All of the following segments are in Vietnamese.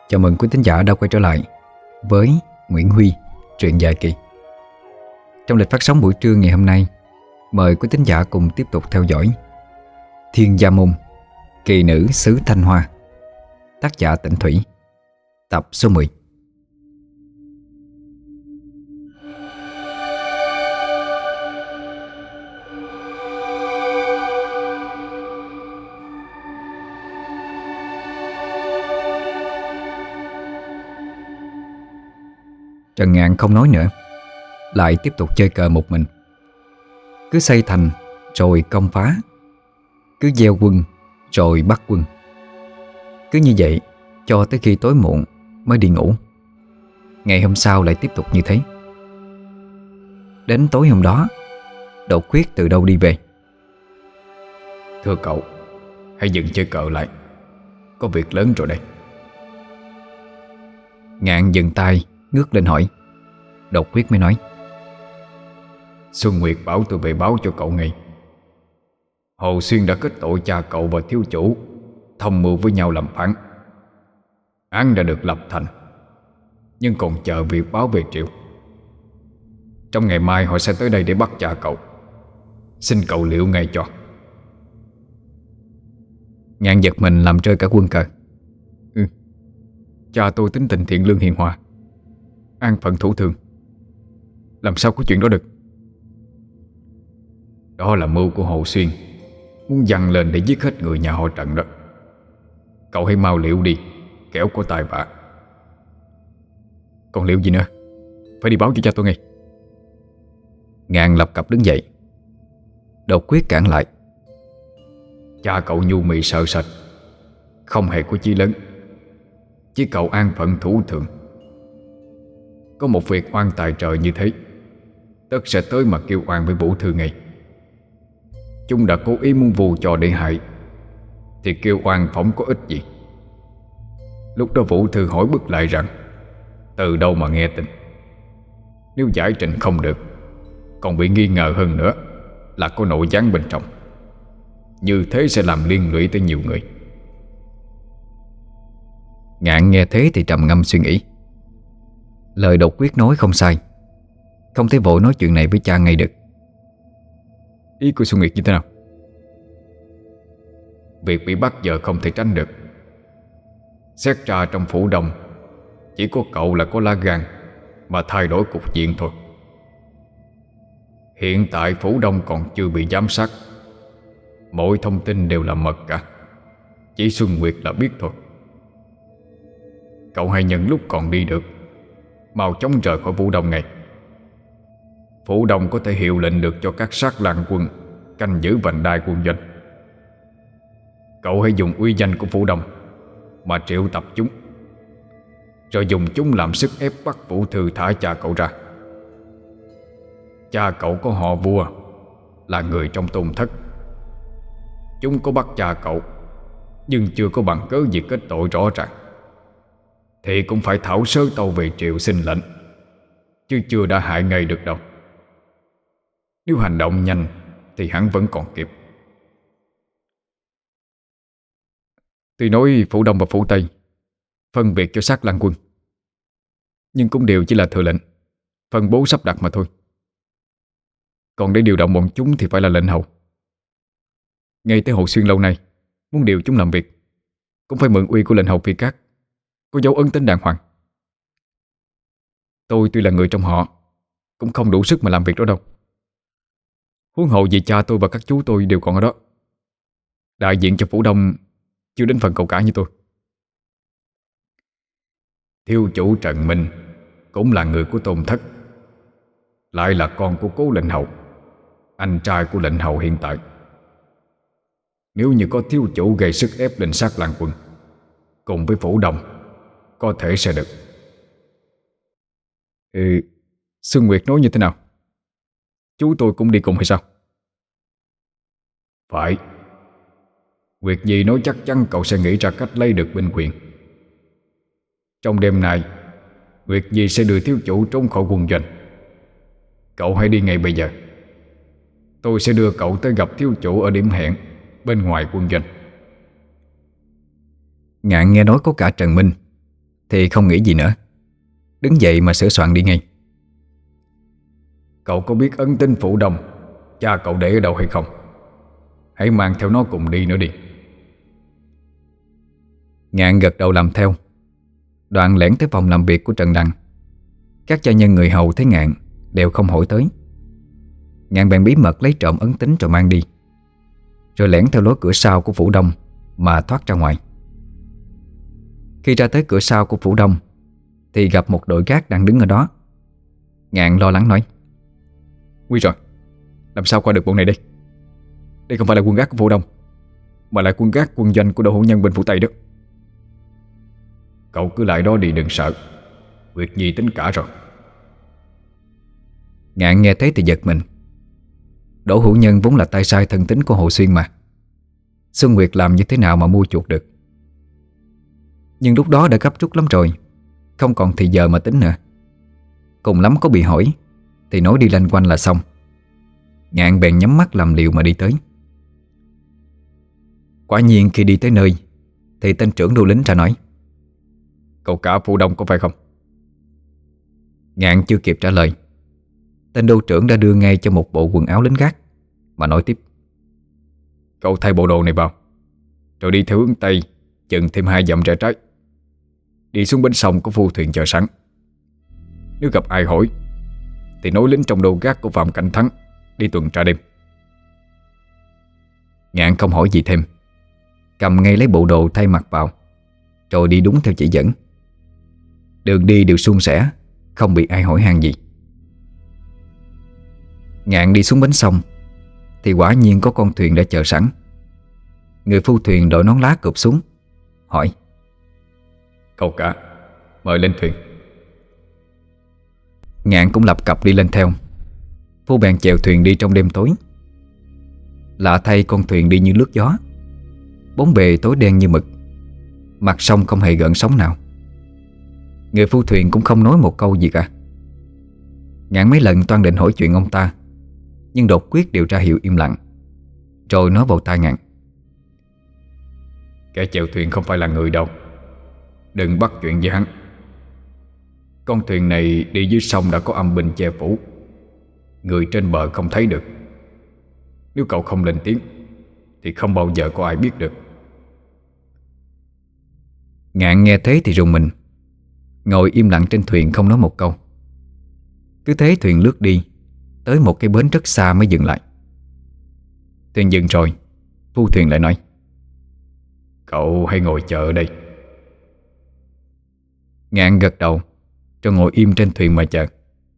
Chào mừng quý thính giả đã quay trở lại với Nguyễn Huy, truyện dài kỳ. Trong lịch phát sóng buổi trưa ngày hôm nay, mời quý thính giả cùng tiếp tục theo dõi Thiên Gia Môn, kỳ nữ xứ Thanh Hoa, tác giả Tịnh Thủy, tập số 10. Trần Ngạn không nói nữa, lại tiếp tục chơi cờ một mình. Cứ xây thành rồi công phá, cứ gieo quân rồi bắt quân. Cứ như vậy cho tới khi tối muộn mới đi ngủ. Ngày hôm sau lại tiếp tục như thế. Đến tối hôm đó, Đột Quyết từ đâu đi về. Thưa cậu, hãy dừng chơi cờ lại, có việc lớn rồi đây. Ngạn dừng tay, ngước lên hỏi. Đột Quyết mới nói: Xuân Nguyệt bảo tôi về báo cho cậu ngay. Hồ Xuyên đã kết tội cha cậu và thiếu chủ thông mưu với nhau làm phản. Án đã được lập thành, nhưng còn chờ việc báo về triều. Trong ngày mai họ sẽ tới đây để bắt cha cậu. Xin cậu liệu ngay cho. Ngạn giật mình làm rơi cả quân cờ. Cha tôi tính tình thiện lương hiền hòa, an phận thủ thường, làm sao có chuyện đó được. Đó là mưu của Hồ Xuyên, muốn dằn lên để giết hết người nhà họ Trần đó. Cậu hãy mau liệu đi, kẻo có tai vạ. Còn liệu gì nữa? Phải đi báo cho cha tôi ngay. Ngạn lập cập đứng dậy. Đột Quyết cản lại. Cha cậu nhu mì sợ sệt, không hề có chí lớn, chỉ cậu an phận thủ thường. Có một việc oan tài trời như thế, tất sẽ tới mà kêu oan với Vũ Thư ngay. Chúng đã cố ý muốn vù trò để hại, thì kêu oan phỏng có ích gì. Lúc đó Vũ Thư hỏi bức lại rằng từ đâu mà nghe tin. Nếu giải trình không được, còn bị nghi ngờ hơn nữa là có nội gián bên trong. Như thế sẽ làm liên lụy tới nhiều người. Ngạn nghe thế thì trầm ngâm suy nghĩ. Lời Đột Quyết nói không sai, không thể vội nói chuyện này với cha ngay được. Ý của Xuân Nguyệt như thế nào? Việc bị bắt giờ không thể tránh được. Xét ra trong phủ đông chỉ có cậu là có lá gan mà thay đổi cục diện thôi. Hiện tại phủ đông còn chưa bị giám sát, mọi thông tin đều là mật cả. Chỉ Xuân Nguyệt là biết thôi. Cậu hãy nhận lúc còn đi được, mau chóng rời khỏi phủ đông ngay. Phủ đông có thể hiệu lệnh được cho các sát lang quân canh giữ vành đai quân doanh. Cậu hãy dùng uy danh của phủ đông mà triệu tập chúng, rồi dùng chúng làm sức ép bắt Vũ Thư thả cha cậu ra. Cha cậu có họ vua, là người trong tôn thất. Chúng có bắt cha cậu, nhưng chưa có bằng cớ gì kết tội rõ ràng, thì cũng phải thảo sớ tâu về triều xin lệnh, chứ chưa đã hại ngay được đâu. Nếu hành động nhanh thì hắn vẫn còn kịp. Tuy nói phủ Đông và phủ Tây phân biệt cho sát lang quân, nhưng cũng đều chỉ là thừa lệnh, phân bố sắp đặt mà thôi. Còn để điều động bọn chúng thì phải là lệnh hầu. Ngay tới Hồ Xuyên lâu nay muốn điều chúng làm việc cũng phải mượn uy của lệnh hầu Phi Cát, có dấu ấn tính đàng hoàng. Tôi tuy là người trong họ, cũng không đủ sức mà làm việc đó đâu. Huống hồ vì cha tôi và các chú tôi đều còn ở đó. Đại diện cho phủ Đông chưa đến phần cầu cả như tôi. Thiếu chủ Trần Minh cũng là người của tôn thất, lại là con của cố lệnh hầu, anh trai của lệnh hầu hiện tại. Nếu như có thiếu chủ gây sức ép lên sát lang quân cùng với phủ Đông, có thể sẽ được. Xuân Nguyệt nói như thế nào? Chú tôi cũng đi cùng hay sao? Phải. Nguyệt Nhi nói chắc chắn cậu sẽ nghĩ ra cách lấy được binh quyền. Trong đêm nay, Nguyệt Nhi sẽ đưa thiếu chủ trốn khỏi quân doanh. Cậu hãy đi ngay bây giờ. Tôi sẽ đưa cậu tới gặp thiếu chủ ở điểm hẹn bên ngoài quân doanh. Ngạn nghe nói có cả Trần Minh thì không nghĩ gì nữa, đứng dậy mà sửa soạn đi ngay. Cậu có biết ấn tín Phủ Đông cha cậu để ở đâu hay không? Hãy mang theo nó cùng đi nữa đi. Ngạn gật đầu làm theo. Đoạn lẻn tới phòng làm việc của Trần Đằng. Các gia nhân người hầu thấy Ngạn đều không hỏi tới. Ngạn bèn bí mật lấy trộm ấn tín rồi mang đi, rồi lẻn theo lối cửa sau của Phủ Đông mà thoát ra ngoài. Khi ra tới cửa sau của Phủ Đông thì gặp một đội gác đang đứng ở đó. Ngạn lo lắng nói: Nguy rồi, làm sao qua được bọn này đây? Đây không phải là quân gác của Phủ Đông, mà là quân gác quân doanh của đội hữu nhân bên Phủ Tây đó. Cậu cứ lại đó đi, đừng sợ. Việc gì tính cả rồi. Ngạn nghe thấy thì giật mình. Đỗ Hữu Nhân vốn là tay sai thân tín của Hồ Xuyên mà. Xuân Nguyệt làm như thế nào mà mua chuộc được? Nhưng lúc đó đã gấp rút lắm rồi, không còn thì giờ mà tính nữa. Cùng lắm có bị hỏi thì nói đi lanh quanh là xong. Ngạn bèn nhắm mắt làm liều mà đi tới. Quả nhiên khi đi tới nơi thì tên trưởng đô lính ra nói: Cậu cả Phủ Đông có phải không? Ngạn chưa kịp trả lời, tên đô trưởng đã đưa ngay cho một bộ quần áo lính gác mà nói tiếp: Cậu thay bộ đồ này vào, rồi đi theo hướng Tây chừng thêm 2 dặm rẽ trái. Đi xuống bến sông có phu thuyền chờ sẵn. Nếu gặp ai hỏi thì nói lính trong đô gác của Phạm Cảnh Thắng đi tuần tra đêm. Ngạn không hỏi gì thêm, cầm ngay lấy bộ đồ thay mặc vào, rồi đi đúng theo chỉ dẫn. Đường đi đều suôn sẻ, không bị ai hỏi han gì. Ngạn đi xuống bến sông thì quả nhiên có con thuyền đã chờ sẵn. Người phu thuyền đội nón lá cụp xuống, hỏi: Cậu cả, mời lên thuyền. Ngạn cũng lập cập đi lên theo. Phu bèn chèo thuyền đi trong đêm tối. Lạ thay, con thuyền đi như lướt gió, bốn bề tối đen như mực, mặt sông không hề gợn sóng nào. Người phu thuyền cũng không nói một câu gì cả. Ngạn mấy lần toan định hỏi chuyện ông ta, nhưng đột quyết đều ra hiệu im lặng, rồi nói vào tai Ngạn: Kẻ chèo thuyền không phải là người đâu, đừng bắt chuyện với hắn. Con thuyền này đi dưới sông đã có âm binh che phủ, người trên bờ không thấy được. Nếu cậu không lên tiếng thì không bao giờ có ai biết được. Ngạn nghe thế thì rùng mình, ngồi im lặng trên thuyền không nói một câu. Cứ thế thuyền lướt đi tới một cái bến rất xa mới dừng lại. Thuyền dừng rồi, phu thuyền lại nói: Cậu hãy ngồi chờ ở đây. Ngạn gật đầu, rồi ngồi im trên thuyền mà chờ.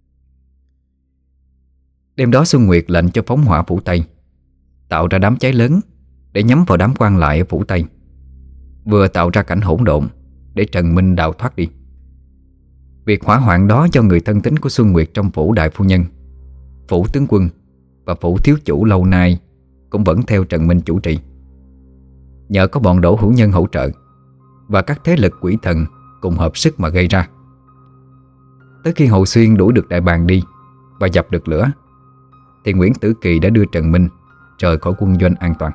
Đêm đó Xuân Nguyệt lệnh cho phóng hỏa Phủ Tây, tạo ra đám cháy lớn để nhắm vào đám quan lại ở Phủ Tây, vừa tạo ra cảnh hỗn độn để Trần Minh đào thoát đi. Việc hỏa hoạn đó do người thân tín của Xuân Nguyệt trong phủ đại phu nhân, phủ tướng quân và phủ thiếu chủ lâu nay cũng vẫn theo Trần Minh chủ trì. Nhờ có bọn Đỗ Hữu Nhân hỗ trợ và các thế lực quỷ thần cùng hợp sức mà gây ra. Tới khi Hồ Xuyên đuổi được Đại Bàng đi và dập được lửa thì Nguyễn Tử Kỳ đã đưa Trần Minh rời khỏi quân doanh an toàn.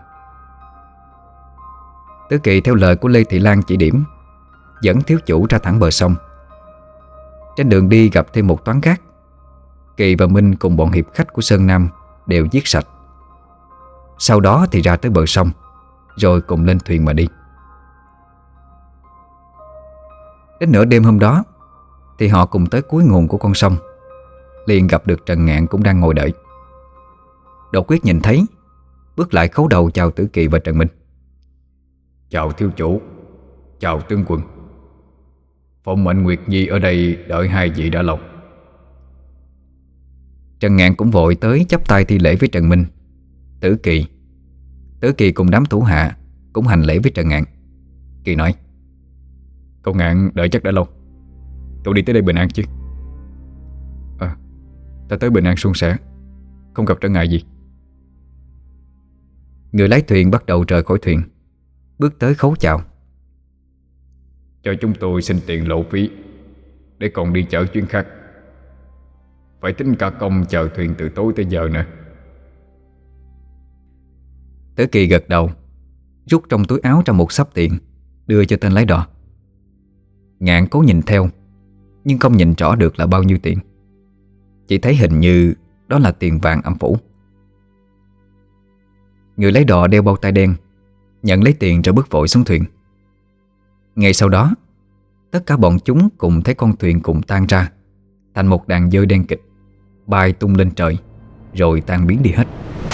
Tử Kỳ theo lời của Lê Thị Lan chỉ điểm, dẫn thiếu chủ ra thẳng bờ sông. Trên đường đi gặp thêm một toán gác. Kỳ và Minh cùng bọn hiệp khách của Sơn Nam đều giết sạch. Sau đó thì ra tới bờ sông, rồi cùng lên thuyền mà đi. Đến nửa đêm hôm đó thì họ cùng tới cuối nguồn của con sông, liền gặp được Trần Ngạn cũng đang ngồi đợi. Đột quyết nhìn thấy, bước lại khấu đầu chào Tử Kỳ và Trần Minh. Chào thiếu chủ, chào tướng quân. Phụng mệnh Nguyệt Nhi ở đây đợi hai vị đã lâu. Trần Ngạn cũng vội tới chắp tay thi lễ với Trần Minh. Tử Kỳ cùng đám thủ hạ cũng hành lễ với Trần Ngạn. Kỳ nói: Cậu Ngạn đợi chắc đã lâu. Cậu đi tới đây bình an chứ? Ta tới bình an suôn sẻ, không gặp trở ngại gì. Người lái thuyền bắt đầu rời khỏi thuyền, bước tới khấu chào. Cho chúng tôi xin tiền lộ phí để còn đi chở chuyến khác. Phải tính cả công chờ thuyền từ tối tới giờ nữa. Tử Kỳ gật đầu, rút trong túi áo ra một xấp tiền đưa cho tên lái đò. Ngạn cố nhìn theo, nhưng không nhìn rõ được là bao nhiêu tiền. Chỉ thấy hình như đó là tiền vàng âm phủ. Người lấy đò đeo bao tay đen nhận lấy tiền rồi bước vội xuống thuyền. Ngay sau đó, tất cả bọn chúng cùng thấy con thuyền cùng tan ra thành một đàn dơi đen kịt, bay tung lên trời rồi tan biến đi hết.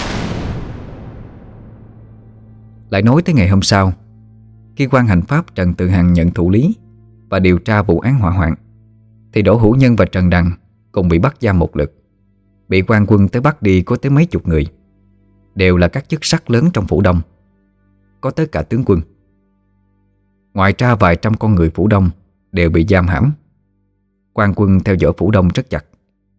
Lại nói tới ngày hôm sau, khi quan hành pháp Trần Tự Hằng nhận thụ lý và điều tra vụ án hỏa hoạn, thì Đỗ Hữu Nhân và Trần Đằng cùng bị bắt giam một lượt. Bị quan quân tới bắt đi có tới mấy chục người, đều là các chức sắc lớn trong Phủ Đông, có tới cả tướng quân. Ngoài ra vài trăm con người Phủ Đông đều bị giam hãm. Quan quân theo dõi Phủ Đông rất chặt.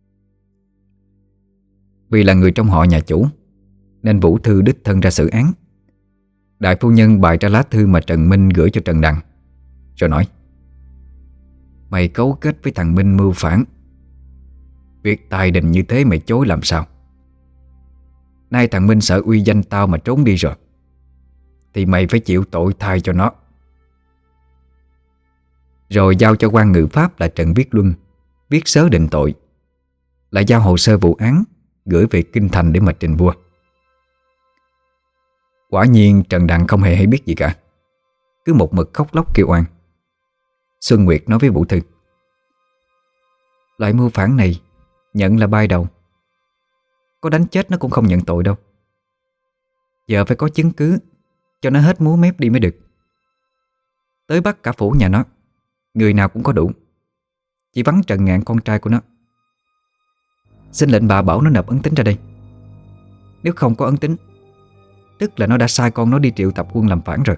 Vì là người trong họ nhà chủ, nên Vũ Thư đích thân ra xử án. Đại phu nhân bày ra lá thư mà Trần Minh gửi cho Trần Đằng, rồi nói: mày cấu kết với thằng Minh mưu phản. Việc tài đình như thế mày chối làm sao? Nay thằng Minh sợ uy danh tao mà trốn đi rồi, thì mày phải chịu tội thay cho nó. Rồi giao cho quan ngự pháp là Trần Viết Luân viết sớ định tội, lại giao hồ sơ vụ án gửi về kinh thành để mà trình vua. Quả nhiên Trần Đằng không hề hay biết gì cả, cứ một mực khóc lóc kêu oan. Xuân Nguyệt nói với Vũ Thư: loại mưu phản này nhận là bai đầu, có đánh chết nó cũng không nhận tội đâu. Giờ phải có chứng cứ cho nó hết múa mép đi mới được. Tới bắt cả phủ nhà nó, người nào cũng có đủ, chỉ vắng Trần Ngạn con trai của nó. Xin lệnh bà bảo nó nộp ấn tín ra đây. Nếu không có ấn tín, tức là nó đã sai con nó đi triệu tập quân làm phản rồi.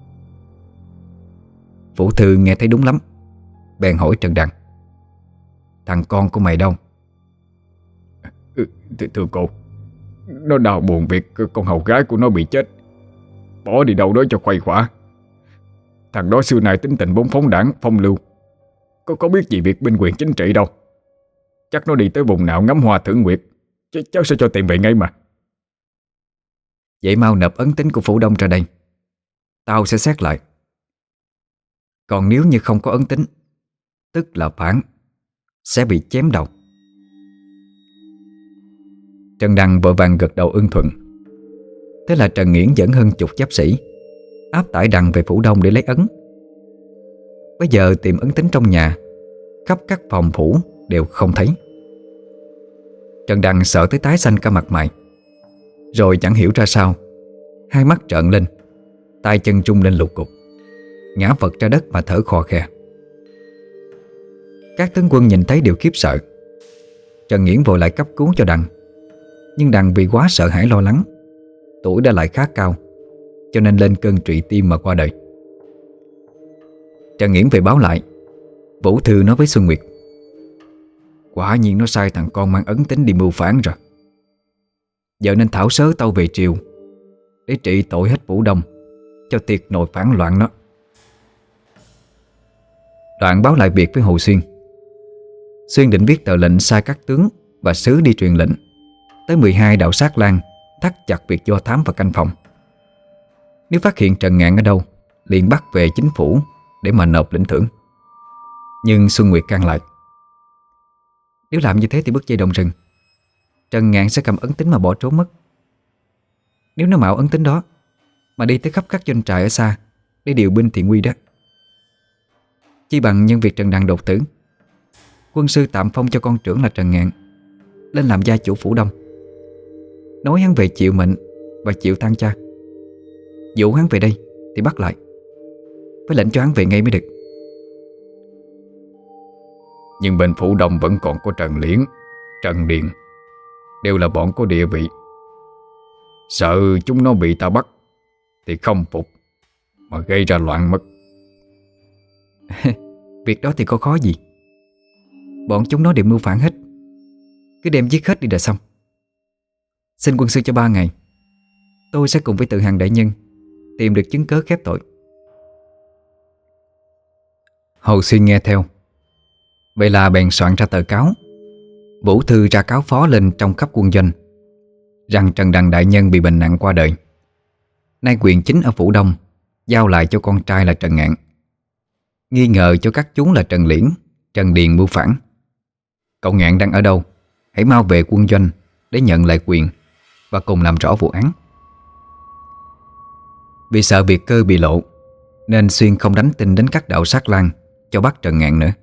Vũ Thư nghe thấy đúng lắm, bèn hỏi Trần Đằng: thằng con của mày đâu? Thưa cô, nó đau buồn việc con hầu gái của nó bị chết, bỏ đi đâu đó cho khuây khỏa. Thằng đó xưa nay tính tình vốn phóng đãng phong lưu, có biết gì việc binh quyền chính trị đâu. Chắc nó đi tới vùng nào ngắm hoa thưởng nguyệt, cháu sẽ cho tìm về ngay mà. Vậy mau nộp ấn tín của Phủ Đông ra đây, tao sẽ xét lại. Còn nếu như không có ấn tín, tức là phản, sẽ bị chém đầu. Trần Đằng vội vàng gật đầu ưng thuận. Thế là Trần Nghiễn dẫn hơn chục giáp sĩ áp tải Đằng về Phủ Đông để lấy ấn. Bây giờ tìm ấn tín trong nhà, khắp các phòng phủ đều không thấy. Trần Đằng sợ tới tái xanh cả mặt mày, rồi chẳng hiểu ra sao, hai mắt trợn lên, tay chân trung lên lục cục, ngã vật ra đất mà thở khò khè. Các tướng quân nhìn thấy đều khiếp sợ. Trần Nghiễn vội lại cấp cứu cho Đằng, nhưng Đằng vì quá sợ hãi lo lắng, tuổi đã lại khá cao, cho nên lên cơn trụy tim mà qua đời. Trần Nghiễn về báo lại, Vũ Thư nói với Xuân Nguyệt: quả nhiên nó sai thằng con mang ấn tín đi mưu phản rồi. Giờ nên thảo sớ tâu về triều để trị tội hết Phủ Đông, cho tiệt nội phản loạn nó. Đoạn báo lại việc với Hồ Xuyên. Xuyên định viết tờ lệnh sai các tướng và sứ đi truyền lệnh tới 12 đạo sát lang, thắt chặt việc do thám và canh phòng. Nếu phát hiện Trần Ngạn ở đâu, liền bắt về chính phủ để mà nộp lĩnh thưởng. Nhưng Xuân Nguyệt can lại: nếu làm như thế thì bứt dây động rừng, Trần Ngạn sẽ cầm ấn tín mà bỏ trốn mất. Nếu nó mạo ấn tín đó mà đi tới khắp các doanh trại ở xa để điều binh thị nguy đó. Chi bằng nhân việc Trần Đằng đột tử, quân sư tạm phong cho con trưởng là Trần Ngạn lên làm gia chủ Phủ Đông, nói hắn về chịu mệnh và chịu tang cha. Dụ hắn về đây thì bắt lại, phải lệnh cho hắn về ngay mới được. Nhưng bên Phủ Đông vẫn còn có Trần Liễn, Trần Điền, đều là bọn có địa vị. Sợ chúng nó bị ta bắt thì không phục mà gây ra loạn mất. Việc đó thì có khó gì, bọn chúng nó đều mưu phản hết, cứ đem giết hết đi là xong. Xin quân sư cho 3 ngày, tôi sẽ cùng với Tự Hằng đại nhân tìm được chứng cớ khép tội. Hồ Xuyên nghe theo. Vậy là bèn soạn ra tờ cáo. Vũ Thư ra cáo phó lên trong khắp quân doanh rằng Trần Đằng đại nhân bị bệnh nặng qua đời. Nay quyền chính ở Phủ Đông giao lại cho con trai là Trần Ngạn. nghi ngờ cho các chúng là Trần Liễn, Trần Điền mưu phản. Cậu Ngạn đang ở đâu? Hãy mau về quân doanh để nhận lại quyền và cùng làm rõ vụ án. Vì sợ việc cơ bị lộ nên Xuyên không đánh tin đến các đạo sát lang cho bắt Trần Ngạn nữa.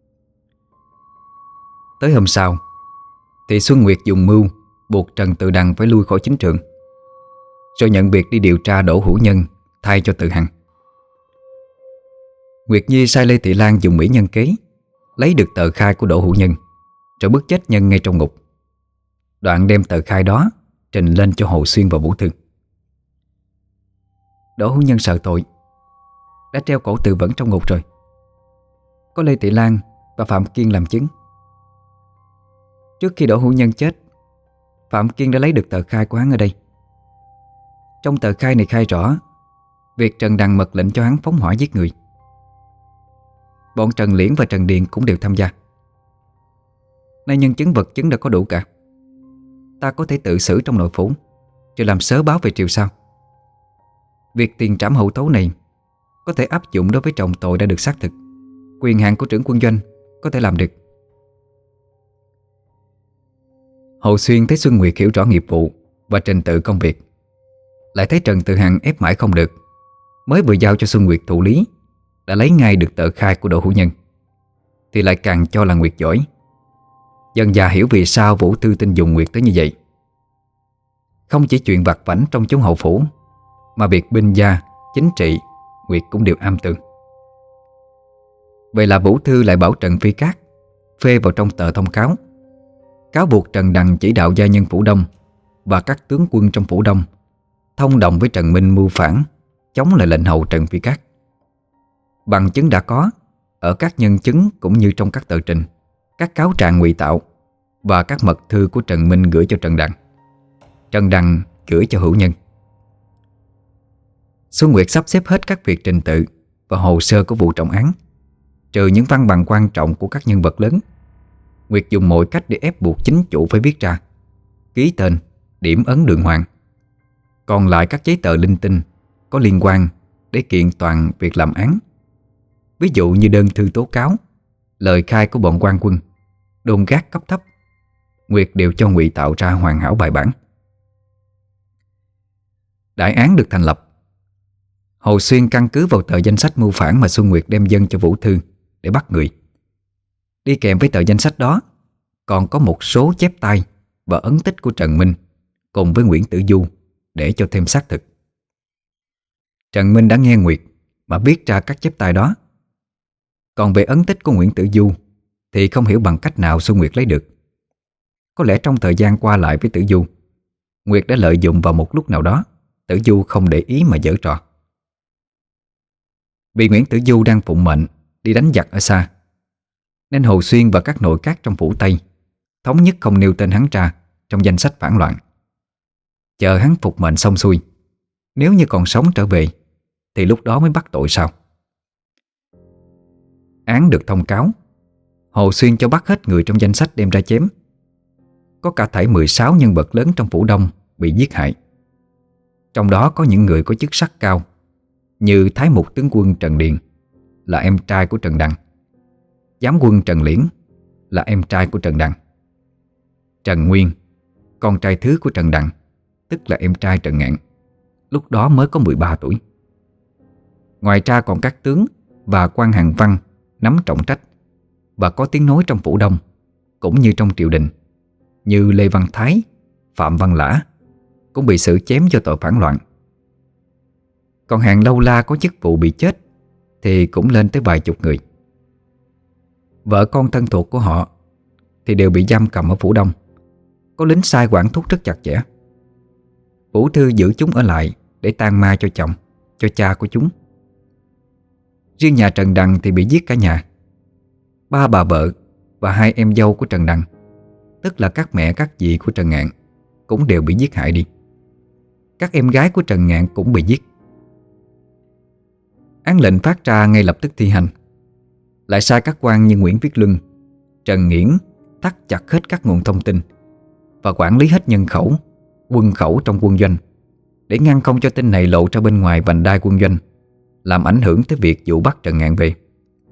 Tới hôm sau thì Xuân Nguyệt dùng mưu buộc Trần Tự Đằng phải lui khỏi chính trường, rồi nhận việc đi điều tra Đỗ Hữu Nhân thay cho Từ Hằng. Nguyệt Nhi sai Lê Thị Lan dùng mỹ nhân kế lấy được tờ khai của Đỗ Hữu Nhân, rồi bức chết Nhân ngay trong ngục. Đoạn đem tờ khai đó trình lên cho Hồ Xuyên và Vũ Thư. Đỗ Hữu Nhân sợ tội, đã treo cổ tự vẫn trong ngục rồi. Có Lê Thị Lan và Phạm Kiên làm chứng. Trước khi Đỗ Hữu Nhân chết, Phạm Kiên đã lấy được tờ khai của hắn ở đây. Trong tờ khai này khai rõ việc Trần Đằng mật lệnh cho hắn phóng hỏa giết người. Bọn Trần Liễn và Trần Điền cũng đều tham gia. Nay nhân chứng vật chứng đã có đủ cả, ta có thể tự xử trong nội phủ, rồi làm sớ báo về triều sau. Việc tiền trảm hậu tấu này có thể áp dụng đối với trọng tội đã được xác thực. Quyền hạn của trưởng quân doanh có thể làm được. Hồ Xuyên thấy Xuân Nguyệt hiểu rõ nghiệp vụ và trình tự công việc, lại thấy Trần Tự Hằng ép mãi không được, mới vừa giao cho Xuân Nguyệt thụ lý đã lấy ngay được tờ khai của Đỗ Hữu Nhân, thì lại càng cho là Nguyệt giỏi. Dần dà hiểu vì sao Vũ Thư tin dùng Nguyệt tới như vậy. Không chỉ chuyện vặt vãnh trong chốn hậu phủ, mà việc binh gia, chính trị Nguyệt cũng đều am tường. Vậy là Vũ Thư lại bảo Trần Phi Cát phê vào trong tờ thông cáo, cáo buộc Trần Đằng chỉ đạo gia nhân Phủ Đông và các tướng quân trong Phủ Đông thông đồng với Trần Minh mưu phản, chống lại lệnh hầu Trần Phi Cát. Bằng chứng đã có ở các nhân chứng cũng như trong các tờ trình, các cáo trạng ngụy tạo và các mật thư của Trần Minh gửi cho Trần Đằng, Trần Đằng gửi cho Hữu Nhân. Xuân Nguyệt sắp xếp hết các việc trình tự và hồ sơ của vụ trọng án, trừ những văn bằng quan trọng của các nhân vật lớn. Nguyệt dùng mọi cách để ép buộc chính chủ phải viết ra, ký tên, điểm ấn đường hoàng. Còn lại các giấy tờ linh tinh có liên quan để kiện toàn việc làm án, ví dụ như đơn thư tố cáo, lời khai của bọn quan quân, đôn gác cấp thấp, Nguyệt đều cho ngụy tạo ra hoàn hảo bài bản. Đại án được thành lập. Hồ Xuyên căn cứ vào tờ danh sách mưu phản mà Xuân Nguyệt đem dâng cho Vũ Thư để bắt người. Đi kèm với tờ danh sách đó còn có một số chép tay và ấn tích của Trần Minh cùng với Nguyễn Tử Du để cho thêm xác thực. Trần Minh đã nghe Nguyệt mà viết ra các chép tay đó. Còn về ấn tích của Nguyễn Tử Du thì không hiểu bằng cách nào Xuân Nguyệt lấy được. Có lẽ trong thời gian qua lại với Tử Du, Nguyệt đã lợi dụng vào một lúc nào đó Tử Du không để ý mà giở trò. Vì Nguyễn Tử Du đang phụng mệnh đi đánh giặc ở xa, nên Hồ Xuyên và các nội các trong phủ Tây thống nhất không nêu tên hắn ra trong danh sách phản loạn. Chờ hắn phục mệnh xong xuôi, nếu như còn sống trở về thì lúc đó mới bắt tội sau. Án được thông cáo, Hồ Xuyên cho bắt hết người trong danh sách đem ra chém. Có cả thảy 16 nhân vật lớn trong phủ Đông bị giết hại. Trong đó có những người có chức sắc cao, như Thái Mục tướng quân Trần Điền là em trai của Trần Đằng, Giám quân Trần Liễn là em trai của Trần Đằng, Trần Nguyên, con trai thứ của Trần Đằng, tức là em trai Trần Ngạn, lúc đó mới có 13 tuổi. Ngoài ra còn các tướng và quan hàng văn nắm trọng trách và có tiếng nói trong phủ Đông cũng như trong triều đình, như Lê Văn Thái, Phạm Văn Lã cũng bị xử chém do tội phản loạn. Còn hàng lâu la có chức vụ bị chết thì cũng lên tới vài chục người. Vợ con thân thuộc của họ thì đều bị giam cầm ở phủ Đông, có lính sai quản thúc rất chặt chẽ. Vũ Thư giữ chúng ở lại để tang ma cho chồng, cho cha của chúng. Riêng nhà Trần Đằng thì bị giết cả nhà. 3 bà vợ và 2 em dâu của Trần Đằng, tức là các mẹ các dì của Trần Ngạn, cũng đều bị giết hại đi. Các em gái của Trần Ngạn cũng bị giết. Án lệnh phát ra ngay lập tức thi hành. Lại sai các quan như Nguyễn Viết Luân, Trần Nghiễn thắt chặt hết các nguồn thông tin và quản lý hết nhân khẩu, quân khẩu trong quân doanh, để ngăn không cho tin này lộ ra bên ngoài vành đai quân doanh, làm ảnh hưởng tới việc vụ bắt Trần Ngạn về.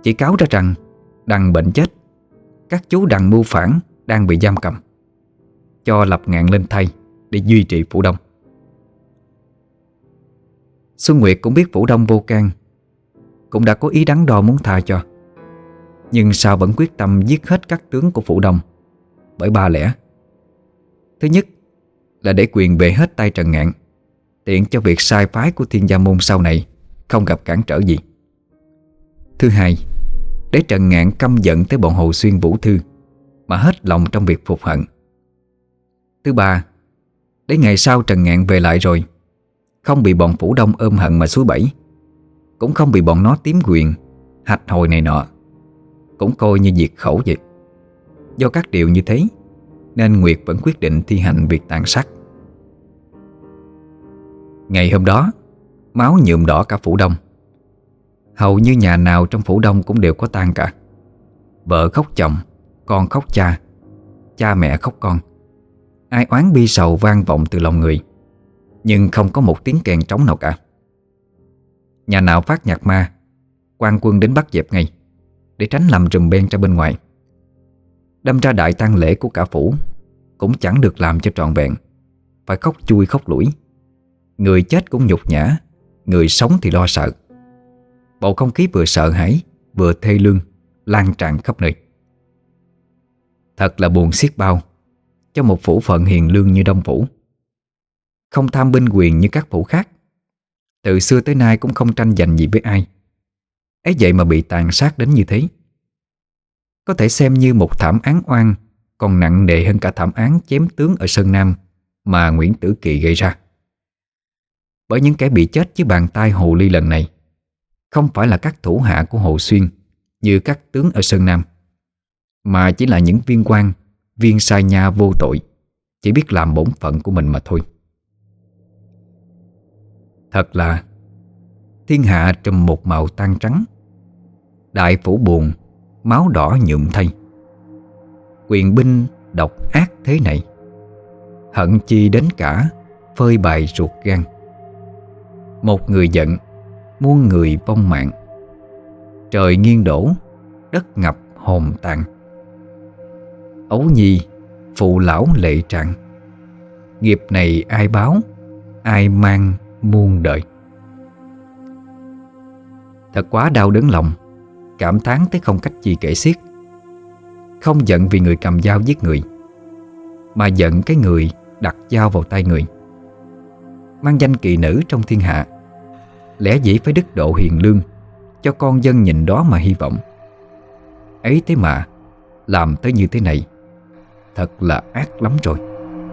chỉ cáo ra rằng Đằng bệnh chết, các chú Đằng mưu phản đang bị giam cầm, cho Lập Ngạn lên thay để duy trì Phủ Đông. Xuân Nguyệt cũng biết Phủ Đông vô can, cũng đã có ý đắn đo muốn tha cho, nhưng sao vẫn quyết tâm giết hết các tướng của Phủ Đông, bởi ba lẽ. Thứ nhất là để quyền về hết tay Trần Ngạn, tiện cho việc sai phái của Thiên Gia Môn sau này không gặp cản trở gì. Thứ hai, để Trần Ngạn căm giận tới bọn Hồ Xuyên Vũ Thư mà hết lòng trong việc phục hận. Thứ ba, để ngày sau Trần Ngạn về lại rồi, không bị bọn Phủ Đông ôm hận mà xúi bẫy, cũng không bị bọn nó tiếm quyền, hạch hồi này nọ, cũng coi như diệt khẩu vậy. Do các điều như thế nên Nguyệt vẫn quyết định thi hành việc tàn sát. Ngày hôm đó, máu nhuộm đỏ cả Phủ Đông. Hầu như nhà nào trong Phủ Đông cũng đều có tang cả. Vợ khóc chồng, con khóc cha, cha mẹ khóc con. Ai oán bi sầu vang vọng từ lòng người, nhưng không có một tiếng kèn trống nào cả. Nhà nào phát nhạc ma, quan quân đến bắt dẹp ngay, để tránh làm rùm beng ra bên ngoài. Đâm ra đại tang lễ của cả phủ cũng chẳng được làm cho trọn vẹn, phải khóc chui khóc lủi. Người chết cũng nhục nhã, người sống thì lo sợ. Bầu không khí vừa sợ hãi vừa thê lương lan tràn khắp nơi. Thật là buồn xiết bao cho một phủ phận hiền lương như Đông Phủ. Không tham binh quyền như các phủ khác, từ xưa tới nay cũng không tranh giành gì với ai. Ấy vậy mà bị tàn sát đến như thế, có thể xem như một thảm án oan còn nặng nề hơn cả thảm án chém tướng ở Sơn Nam mà Nguyễn Tử Kỳ gây ra. Bởi những kẻ bị chết dưới bàn tay Hồ Ly lần này không phải là các thủ hạ của Hồ Xuyên như các tướng ở Sơn Nam, mà chỉ là những viên quan, viên sai nha vô tội, chỉ biết làm bổn phận của mình mà thôi. Thật là thiên hạ trùm một màu tang trắng, đại phủ buồn, máu đỏ nhuộm thay. Quyền binh độc ác thế này, hận chi đến cả phơi bày ruột gan. Một người giận, muôn người vong mạng. Trời nghiêng đổ, đất ngập hồn tàn. Ấu nhi, phụ lão lệ trạng. Nghiệp này ai báo, ai mang muôn đời. Thật quá đau đớn lòng, cảm thán tới không cách chi kể xiết. Không giận vì người cầm dao giết người, mà giận cái người đặt dao vào tay người. Mang danh kỳ nữ trong thiên hạ, lẽ dĩ phải đức độ hiền lương, cho con dân nhìn đó mà hy vọng. Ấy thế mà làm tới như thế này, thật là ác lắm rồi.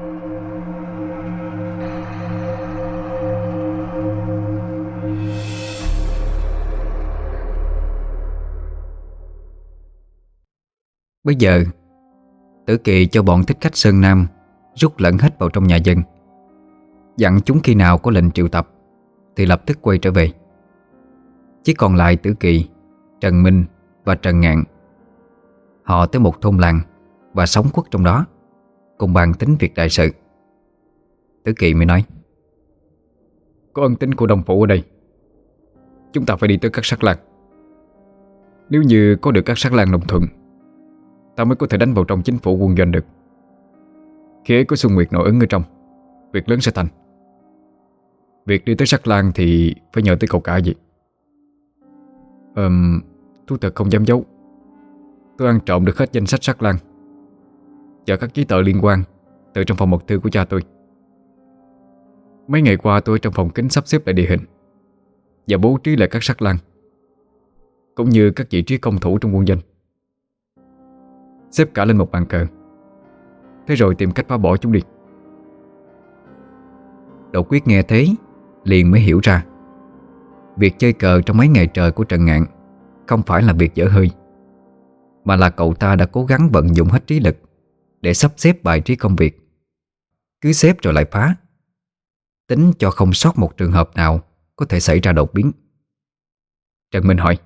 Bây giờ Tử Kỳ cho bọn thích khách Sơn Nam rút lẫn hết vào trong nhà dân, dặn chúng khi nào có lệnh triệu tập thì lập tức quay trở về. Chỉ còn lại Tử Kỳ, Trần Minh và Trần Ngạn. Họ tới một thôn làng và sống khuất trong đó, cùng bàn tính việc đại sự. Tử Kỳ mới nói: Có ân tính của Đông Phủ ở đây, chúng ta phải đi tới các sắc lang. Nếu như có được các sắc lang đồng thuận, ta mới có thể đánh vào trong chính phủ quân doanh được. Khi ấy có Xuân Nguyệt nội ứng ở trong, việc lớn sẽ thành. Việc đi tới Sắc Lang thì phải nhờ tới cậu cả gì. Thú thật không dám giấu, tôi ăn trộm được hết danh sách Sắc Lang và các giấy tờ liên quan từ trong phòng mật thư của cha tôi. Mấy ngày qua tôi ở trong phòng kính sắp xếp lại địa hình và bố trí lại các Sắc Lang, cũng như các vị trí công thủ trong quân doanh, xếp cả lên một bàn cờ. Thế rồi tìm cách phá bỏ chúng đi. Đỗ Quyết nghe thế liền mới hiểu ra, việc chơi cờ trong mấy ngày trời của Trần Ngạn không phải là việc dở hơi, mà là cậu ta đã cố gắng vận dụng hết trí lực để sắp xếp bài trí công việc. Cứ xếp rồi lại phá, tính cho không sót một trường hợp nào có thể xảy ra đột biến. Trần Minh hỏi: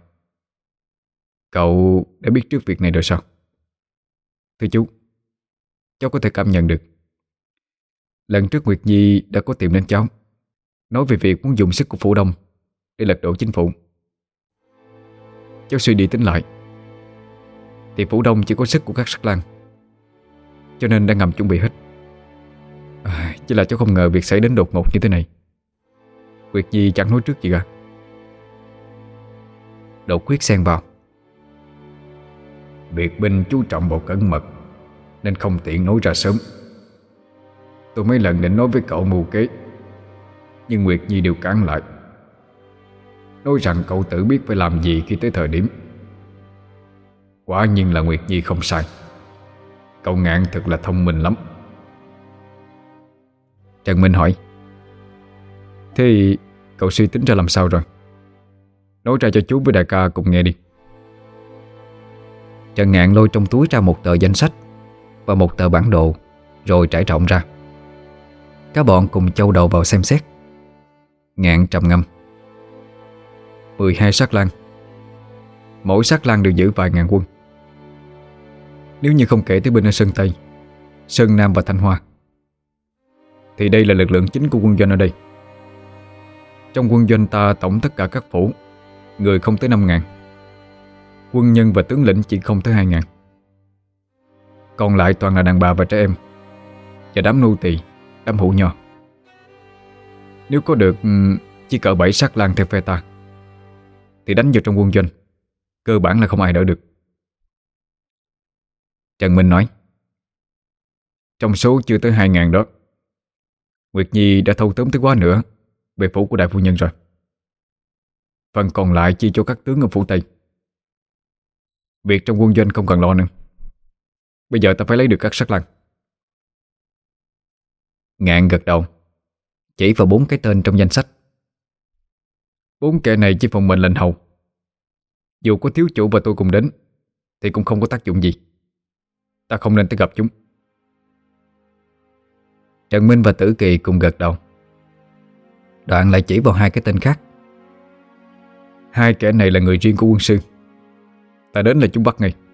Cậu đã biết trước việc này rồi sao? Thưa chú, cháu có thể cảm nhận được. Lần trước Nguyệt Nhi đã có tìm đến cháu, nói về việc muốn dùng sức của Phủ Đông để lật đổ chính phủ. Cháu suy đi tính lại thì Phủ Đông chỉ có sức của các sắc lang, cho nên đang ngầm chuẩn bị hết. Chỉ là cháu không ngờ việc xảy đến đột ngột như thế này. Việc gì chẳng nói trước gì cả. Đột Quyết xen vào. Biệt binh chú trọng vào cẩn mật nên không tiện nói ra sớm. Tôi mấy lần định nói với cậu mưu kế, nhưng Nguyệt Nhi đều cản lại, nói rằng cậu tự biết phải làm gì khi tới thời điểm. Quả nhiên là Nguyệt Nhi không sai. Cậu Ngạn thật là thông minh lắm. Trần Minh hỏi: Thế cậu suy tính ra làm sao rồi? Nói ra cho chú với đại ca cùng nghe đi. Trần Ngạn lôi trong túi ra một tờ danh sách và một tờ bản đồ, rồi trải rộng ra. Các bọn cùng châu đầu vào xem xét. Ngạn trầm ngâm: 12 sắc lang, mỗi sắc lang đều giữ vài ngàn quân. Nếu như không kể tới binh ở Sơn Tây, Sơn Nam và Thanh Hoa, thì đây là lực lượng chính của quân doanh ở đây. Trong quân doanh ta tổng tất cả các phủ, người không tới 5.000. Quân nhân và tướng lĩnh chỉ không tới 2.000. Còn lại toàn là đàn bà và trẻ em, và đám nô tỳ, đám hữu nho. Nếu có được chỉ cỡ 7 sắc lang theo phe ta, thì đánh vào trong quân doanh, cơ bản là không ai đỡ được. Trần Minh nói: Trong số chưa tới 2.000 đó, Nguyệt Nhi đã thâu tóm tới quá nữa về phủ của đại phu nhân rồi. Phần còn lại chia cho các tướng ở phủ Tây. Việc trong quân doanh không cần lo nữa. Bây giờ ta phải lấy được các sắc lang. Ngạn gật đầu, chỉ vào 4 cái tên trong danh sách. 4 kẻ này chỉ phòng mệnh lệnh hầu. Dù có thiếu chủ và tôi cùng đến thì cũng không có tác dụng gì. Ta không nên tới gặp chúng. Trần Minh và Tử Kỳ cùng gật đầu. Đoạn lại chỉ vào 2 cái tên khác. 2 kẻ này là người riêng của quân sư. Ta đến là chúng bắt ngay.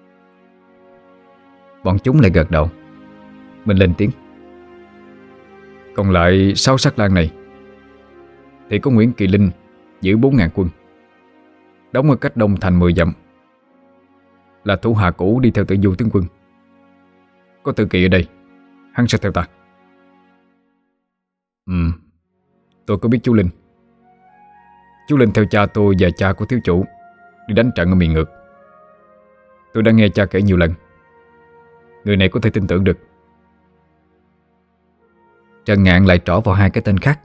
Bọn chúng lại gật đầu. Mình lên tiếng: Còn lại 6 sắc lang này thì có Nguyễn Kỳ Linh giữ 4.000 quân, đóng ở cách đông thành 10 dặm, là thủ hạ cũ đi theo Tử Du tướng quân. Có Tử Kỳ ở đây, hắn sẽ theo ta. Tôi có biết chú Linh. Chú Linh theo cha tôi và cha của thiếu chủ đi đánh trận ở miền ngược. Tôi đã nghe cha kể nhiều lần. Người này có thể tin tưởng được. Trần Ngạn lại trỏ vào 2 cái tên khác.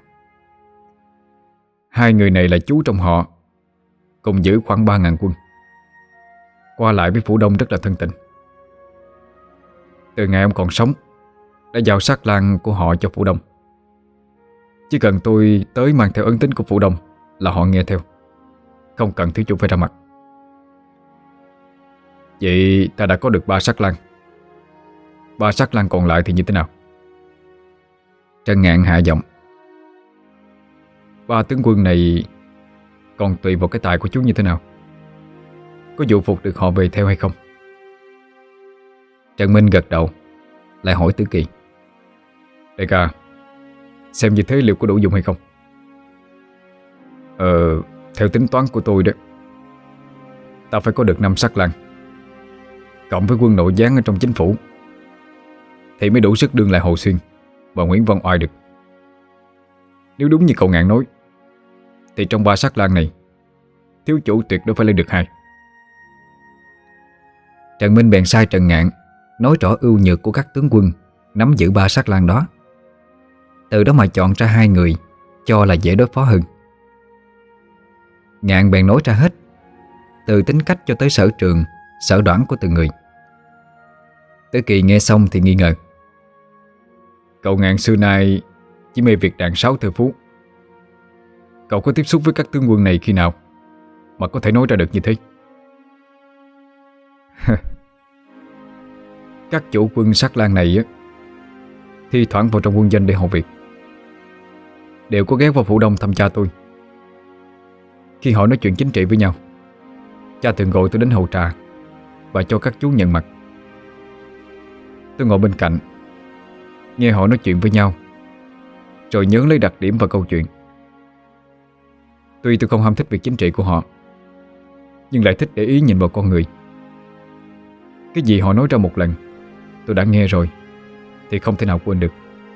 2 người này là chú trong họ, cùng giữ khoảng 3.000 quân, qua lại với Phủ Đông rất là thân tình. Từ ngày ông còn sống đã giao sắc lang của họ cho Phủ Đông. Chỉ cần tôi tới mang theo ấn tín của Phủ Đông là họ nghe theo, không cần thiếu chủ phải ra mặt. Vậy ta đã có được 3 sắc lang. 3 sắc lang còn lại thì như thế nào? Trần Ngạn hạ giọng: 3 tướng quân này còn tùy vào cái tài của chú như thế nào. Có dụ phục được họ về theo hay không? Trần Minh gật đầu, lại hỏi Tử Kỳ: Đại ca, xem như thế liệu có đủ dùng hay không? Theo tính toán của tôi đó, ta phải có được 5 sắc lang, cộng với quân nội gián ở trong chính phủ, thì mới đủ sức đương lại Hồ Xuyên và Nguyễn Văn Oai được. Nếu đúng như cậu Ngạn nói, thì trong 3 sắc lang này, thiếu chủ tuyệt đối phải lấy được 2. Trần Minh bèn sai Trần Ngạn nói rõ ưu nhược của các tướng quân nắm giữ 3 sắc lang đó, từ đó mà chọn ra 2 người cho là dễ đối phó hơn. Ngạn bèn nói ra hết, từ tính cách cho tới sở trường, sở đoản của từng người. Tử Kỳ nghe xong thì nghi ngờ: Cậu Ngạn xưa nay chỉ mê việc đàn sáo thơ phú. Cậu có tiếp xúc với các tướng quân này khi nào mà có thể nói ra được như thế? Các chủ quân sắc lang này á, thi thoảng vào trong quân doanh để hầu việc, đều có ghé vào Phủ Đông thăm cha tôi. Khi họ nói chuyện chính trị với nhau, cha thường gọi tôi đến hầu trà và cho các chú nhận mặt. Tôi ngồi bên cạnh, nghe họ nói chuyện với nhau, rồi nhớ lấy đặc điểm và câu chuyện. Tuy tôi không ham thích việc chính trị của họ, nhưng lại thích để ý nhìn vào con người. Cái gì họ nói ra một lần tôi đã nghe rồi thì không thể nào quên được.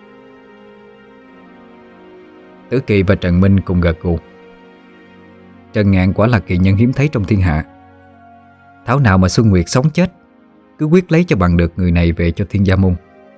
Tử Kỳ và Trần Minh cùng gật gù. Trần Ngạn quả là kỳ nhân hiếm thấy trong thiên hạ. Thảo nào mà Xuân Nguyệt sống chết cứ quyết lấy cho bằng được người này về cho Thiên Gia Môn.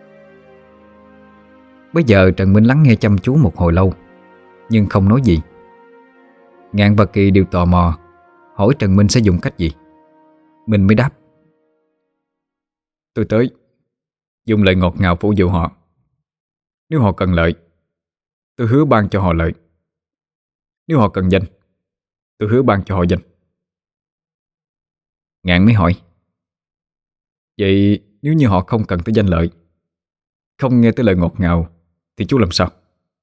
Bây giờ Trần Minh lắng nghe chăm chú một hồi lâu, nhưng không nói gì. Ngạn và Kỳ đều tò mò hỏi Trần Minh sẽ dùng cách gì. Minh mới đáp: Tôi tới dùng lời ngọt ngào phủ dụ họ. Nếu họ cần lợi, tôi hứa ban cho họ lợi. Nếu họ cần danh, tôi hứa ban cho họ danh. Ngạn mới hỏi: Vậy nếu như họ không cần tới danh lợi, không nghe tới lời ngọt ngào, thì chú làm sao?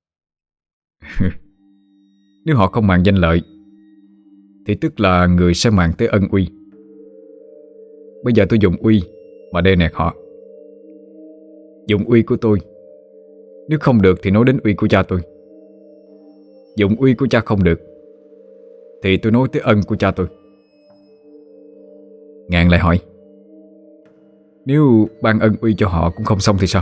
Nếu họ không màng danh lợi, thì tức là người sẽ màng tới ân uy. Bây giờ tôi dùng uy mà đe nẹt họ. Dùng uy của tôi, nếu không được thì nói đến uy của cha tôi. Dùng uy của cha không được thì tôi nói tới ân của cha tôi. Ngạn lại hỏi: Nếu ban ân uy cho họ cũng không xong thì sao?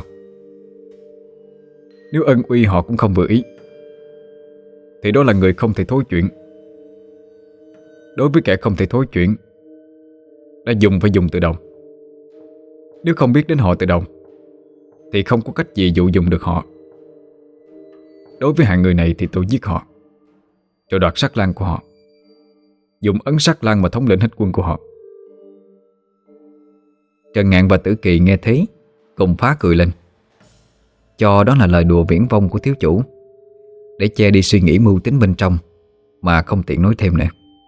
Nếu ân uy họ cũng không vừa ý, thì đó là người không thể thối chuyển. Đối với kẻ không thể thối chuyển, đã dùng phải dùng từ đầu. Nếu không biết đến họ từ đầu, thì không có cách gì dụ dùng được họ. Đối với hạng người này thì tôi giết họ, rồi đoạt sắc lang của họ, dùng ấn sắc lang mà thống lĩnh hết quân của họ. Trần Ngạn và Tử Kỳ nghe thế cùng phá cười lên, cho đó là lời đùa viển vông của thiếu chủ, để che đi suy nghĩ mưu tính bên trong mà không tiện nói thêm nữa.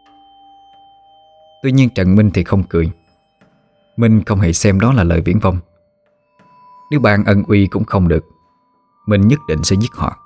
Tuy nhiên Trần Minh thì không cười. Minh không hề xem đó là lời viển vông. Nếu ban ân uy cũng không được, Minh nhất định sẽ giết họ.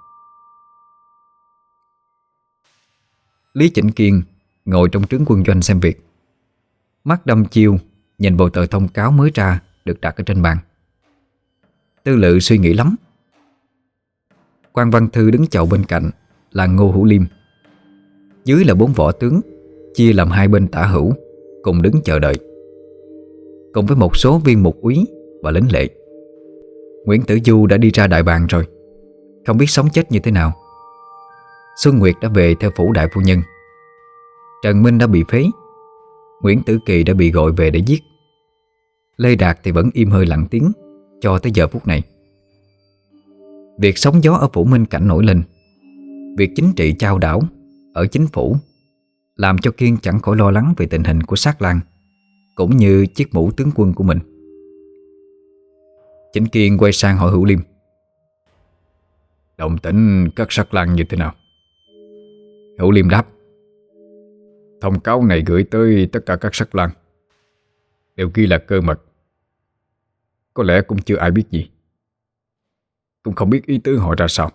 Lý Chỉnh Kiên ngồi trong trướng quân doanh xem việc, mắt đăm chiêu nhìn vào tờ thông cáo mới ra được đặt ở trên bàn. Tư Lự suy nghĩ lắm. Quan Văn Thư đứng chầu bên cạnh là Ngô Hữu Liêm. Dưới là 4 võ tướng chia làm 2 bên tả hữu, cùng đứng chờ đợi, cùng với một số viên mục úy và lính lệ. Nguyễn Tử Du đã đi ra đại bàng rồi, không biết sống chết như thế nào. Xuân Nguyệt đã về theo phủ đại phu nhân. Trần Minh đã bị phế. Nguyễn Tử Kỳ đã bị gọi về để giết. Lê Đạt thì vẫn im hơi lặng tiếng cho tới giờ phút này. Việc sóng gió ở phủ Minh Cảnh nổi lên, việc chính trị chao đảo ở chính phủ làm cho Kiên chẳng khỏi lo lắng về tình hình của Sát Lang, cũng như chiếc mũ tướng quân của mình. Chỉnh Kiên quay sang hỏi Hữu Liêm: Động tĩnh các Sát Lang như thế nào? Hữu Liêm đáp: Thông cáo này gửi tới tất cả các Sát Lang, đều ghi là cơ mật. Có lẽ cũng chưa ai biết gì, cũng không biết ý tứ họ ra sao.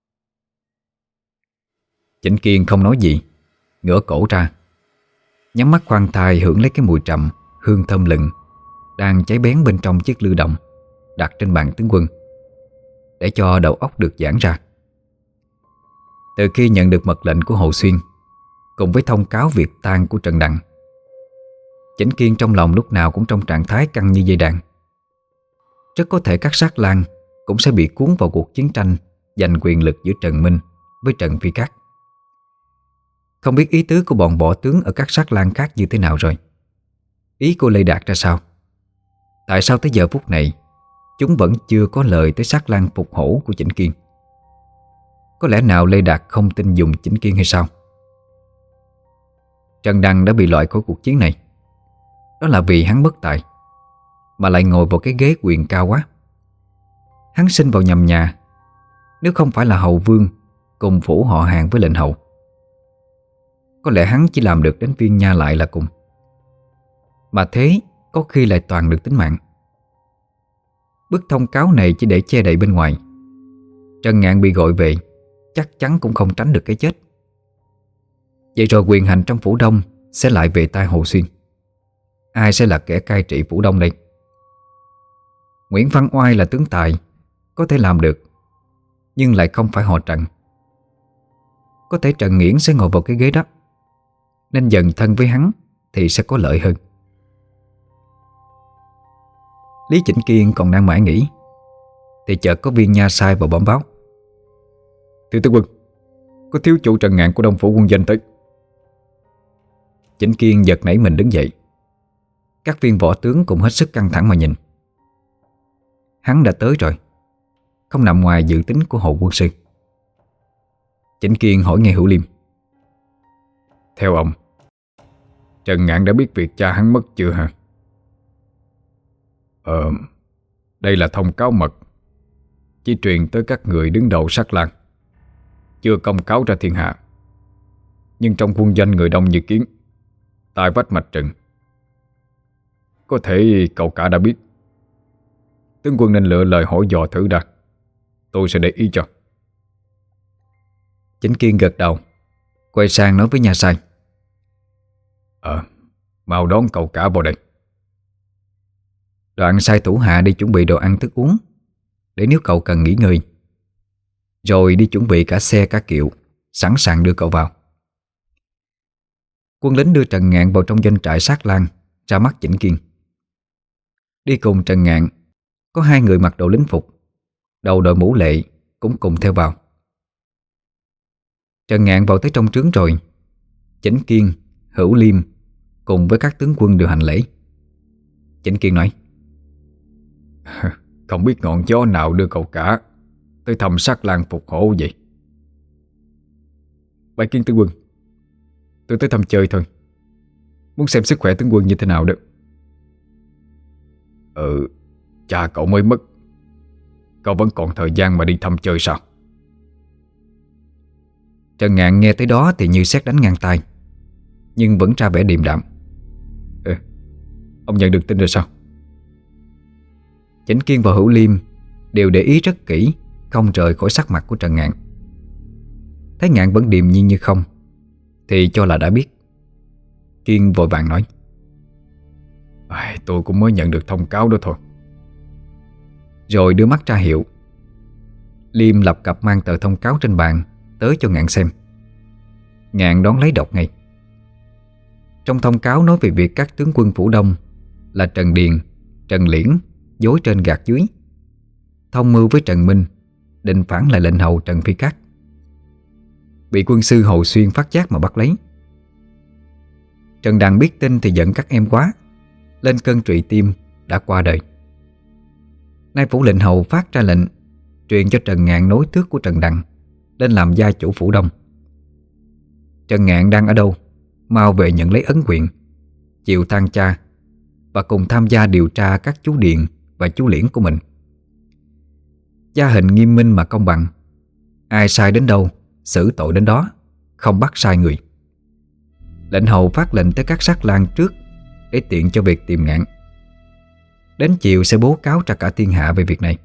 Chỉnh Kiên không nói gì, ngửa cổ ra, nhắm mắt khoan thai hưởng lấy cái mùi trầm hương thơm lừng đang cháy bén bên trong chiếc lư đồng đặt trên bàn tướng quân, để cho đầu óc được giãn ra. Từ khi nhận được mật lệnh của Hồ Xuyên cùng với thông cáo việc tang của Trần Đặng, Chỉnh Kiên trong lòng lúc nào cũng trong trạng thái căng như dây đàn. Rất có thể các Sát Lang cũng sẽ bị cuốn vào cuộc chiến tranh giành quyền lực giữa Trần Minh với Trần Phi Cát. Không biết ý tứ của bọn võ tướng ở các Sát Lang khác như thế nào rồi. Ý của Lê Đạt ra sao? Tại sao tới giờ phút này chúng vẫn chưa có lời tới Sát Lang phục hổ của Chỉnh Kiên? Có lẽ nào Lê Đạt không tin dùng Chỉnh Kiên hay sao? Trần Đăng đã bị loại khỏi cuộc chiến này. Đó là vì hắn bất tài, mà lại ngồi vào cái ghế quyền cao quá. Hắn sinh vào nhầm nhà. Nếu không phải là hầu vương cùng phủ họ hàng với lệnh hầu, có lẽ hắn chỉ làm được đến viên nha lại là cùng. Mà thế có khi lại toàn được tính mạng. Bức thông cáo này chỉ để che đậy bên ngoài. Trần Ngạn bị gọi về chắc chắn cũng không tránh được cái chết. Vậy rồi quyền hành trong phủ Đông sẽ lại về tay Hồ Xuyên. Ai sẽ là kẻ cai trị phủ Đông đây? Nguyễn Văn Oai là tướng tài, có thể làm được, nhưng lại không phải họ Trần. Có thể Trần Nghiễn sẽ ngồi vào cái ghế đó, nên dần thân với hắn thì sẽ có lợi hơn. Lý Chỉnh Kiên còn đang mải nghĩ thì chợt có viên nha sai vào bẩm báo: Thưa tướng quân, có thiếu chủ Trần Ngạn của Đông Phủ quân doanh tới. Chỉnh Kiên giật nảy mình đứng dậy. Các viên võ tướng cũng hết sức căng thẳng mà nhìn. Hắn đã tới rồi, không nằm ngoài dự tính của Hồ quân sư. Chỉnh Kiên hỏi ngay Hữu Liêm: Theo ông, Trần Ngạn đã biết việc cha hắn mất chưa hả? Đây là thông cáo mật, chỉ truyền tới các người đứng đầu Sắc Lang, chưa công cáo ra thiên hạ. Nhưng trong quân doanh người đông như kiến, tai vách mạch rừng. Có thể cậu cả đã biết. Tướng quân nên lựa lời hỏi dò thử đã. Tôi sẽ để ý cho. Chỉnh Kiên gật đầu, quay sang nói với nhà sai: Mau đón cậu cả vào đây. Đoạn sai thủ hạ đi chuẩn bị đồ ăn thức uống, để nếu cậu cần nghỉ ngơi, rồi đi chuẩn bị cả xe cả kiệu, sẵn sàng đưa cậu vào. Quân lính đưa Trần Ngạn vào trong doanh trại Sát Lang, ra mắt Chỉnh Kiên. Đi cùng Trần Ngạn có 2 người mặc đồ lính phục, đầu đội mũ lệ cũng cùng theo vào. Trần Ngạn vào tới trong trướng rồi, Chỉnh Kiên, Hữu Liêm cùng với các tướng quân đều hành lễ. Chỉnh Kiên nói: Không biết ngọn gió nào đưa cậu cả tới thăm Sát Lang phục hổ vậy? Bái kiến tướng quân, tôi tới thăm chơi thôi, muốn xem sức khỏe tướng quân như thế nào đó. Cha cậu mới mất, cậu vẫn còn thời gian mà đi thăm chơi sao? Trần Ngạn nghe tới đó thì như sét đánh ngang tai, nhưng vẫn ra vẻ điềm đạm. Ông nhận được tin rồi sao? Chỉnh Kiên và Hữu Liêm đều để ý rất kỹ, không rời khỏi sắc mặt của Trần Ngạn. Thấy Ngạn vẫn điềm nhiên như không thì cho là đã biết. Kiên vội vàng nói: Tôi cũng mới nhận được thông cáo đó thôi. Rồi đưa mắt ra hiệu. Liêm lập cập mang tờ thông cáo trên bàn tới cho Ngạn xem. Ngạn đón lấy đọc ngay. Trong thông cáo nói về việc các tướng quân Phủ Đông là Trần Điền, Trần Liễn dối trên gạt dưới, thông mưu với Trần Minh định phản lại lệnh hầu Trần Phi Cát, bị quân sư Hồ Xuyên phát giác mà bắt lấy. Trần Đằng biết tin thì giận các em quá, lên cơn trụy tim đã qua đời. Nay phủ lệnh hầu phát ra lệnh truyền cho Trần Ngạn nối tước của Trần Đằng lên làm gia chủ Phủ Đông. Trần Ngạn đang ở đâu, mau về nhận lấy ấn quyền, chịu tang cha và cùng tham gia điều tra các chú Điền và chú Liễn của mình. Gia hình nghiêm minh mà công bằng, ai sai đến đâu xử tội đến đó, không bắt sai người. Lệnh hầu phát lệnh tới các Sát Lang trước để tiện cho việc tìm Ngạn. Đến chiều sẽ bố cáo ra cả thiên hạ về việc này.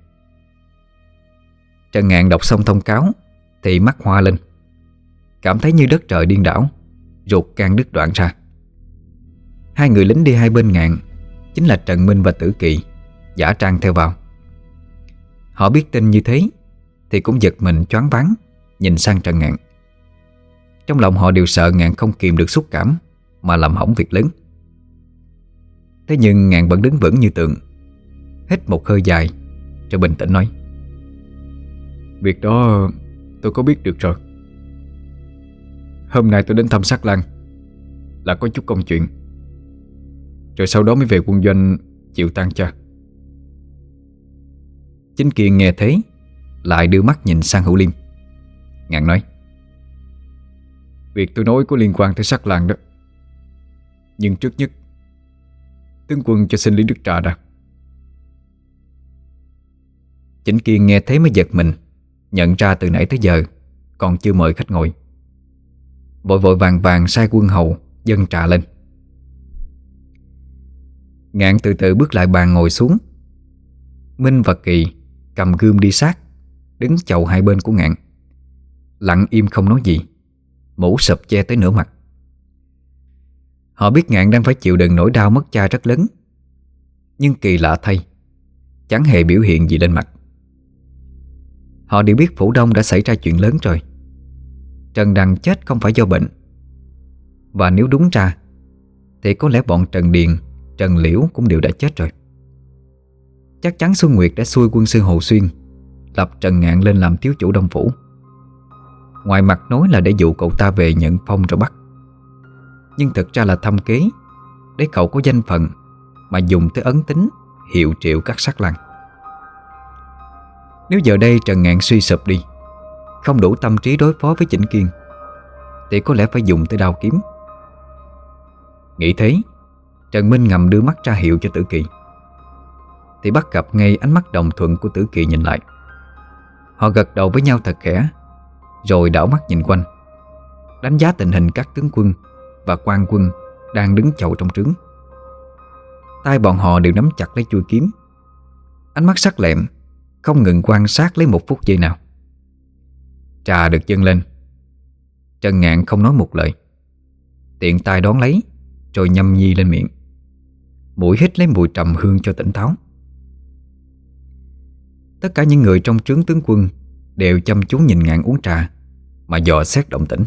Trần Ngạn đọc xong thông cáo thì mắt hoa lên, cảm thấy như đất trời điên đảo, ruột gan đứt đoạn ra. 2 người lính đi hai bên Ngạn chính là Trần Minh và Tử Kỳ giả trang theo vào. Họ biết tin như thế thì cũng giật mình choáng váng, nhìn sang Trần Ngạn. Trong lòng họ đều sợ Ngạn không kìm được xúc cảm mà làm hỏng việc lớn. Thế nhưng Ngạn vẫn đứng vững như tượng, hít một hơi dài rồi bình tĩnh nói: Việc đó tôi có biết được rồi. Hôm nay tôi đến thăm Sát Lang là có chút công chuyện, rồi sau đó mới về quân doanh chịu tang cha. Chính Kiên nghe thế lại đưa mắt nhìn sang Hữu Liêm. Ngạn nói: Việc tôi nói có liên quan tới Sát Lang đó, nhưng trước nhất tướng quân cho xin ly nước trà đã. Chính Kiên nghe thế mới giật mình, nhận ra từ nãy tới giờ còn chưa mời khách ngồi. Vội vội vàng vàng sai quân hầu dâng trà lên. Ngạn từ từ bước lại bàn ngồi xuống. Minh và Kỳ cầm gươm đi sát, đứng chầu hai bên của Ngạn, lặng im không nói gì, mũ sụp che tới nửa mặt. Họ biết Ngạn đang phải chịu đựng nỗi đau mất cha rất lớn, nhưng kỳ lạ thay, chẳng hề biểu hiện gì lên mặt. Họ đều biết Phủ Đông đã xảy ra chuyện lớn rồi. Trần Đằng chết không phải do bệnh, và nếu đúng ra thì có lẽ bọn Trần Điền, Trần Liễu cũng đều đã chết rồi. Chắc chắn Xuân Nguyệt đã xui quân sư Hồ Xuyên lập Trần Ngạn lên làm thiếu chủ Đông Phủ. Ngoài mặt nói là để dụ cậu ta về nhận phong rồi bắt, nhưng thực ra là thâm kế để cậu có danh phận mà dùng tới ấn tính hiệu triệu các sắc lang. Nếu giờ đây Trần Ngạn suy sụp đi, không đủ tâm trí đối phó với Chỉnh Kiên, thì có lẽ phải dùng tới đao kiếm. Nghĩ thế, Trần Minh ngầm đưa mắt ra hiệu cho Tử Kỳ, thì bắt gặp ngay ánh mắt đồng thuận của Tử Kỳ nhìn lại. Họ gật đầu với nhau thật khẽ, rồi đảo mắt nhìn quanh, đánh giá tình hình các tướng quân và quan quân đang đứng chầu trong trướng. Tay bọn họ đều nắm chặt lấy chuôi kiếm, ánh mắt sắc lẹm, không ngừng quan sát lấy một phút giây nào. Trà được dâng lên, Trần Ngạn không nói một lời, tiện tay đón lấy, rồi nhâm nhi lên miệng, mũi hít lấy mùi trầm hương cho tỉnh táo. Tất cả những người trong trướng tướng quân đều chăm chú nhìn Ngạn uống trà mà dò xét động tĩnh.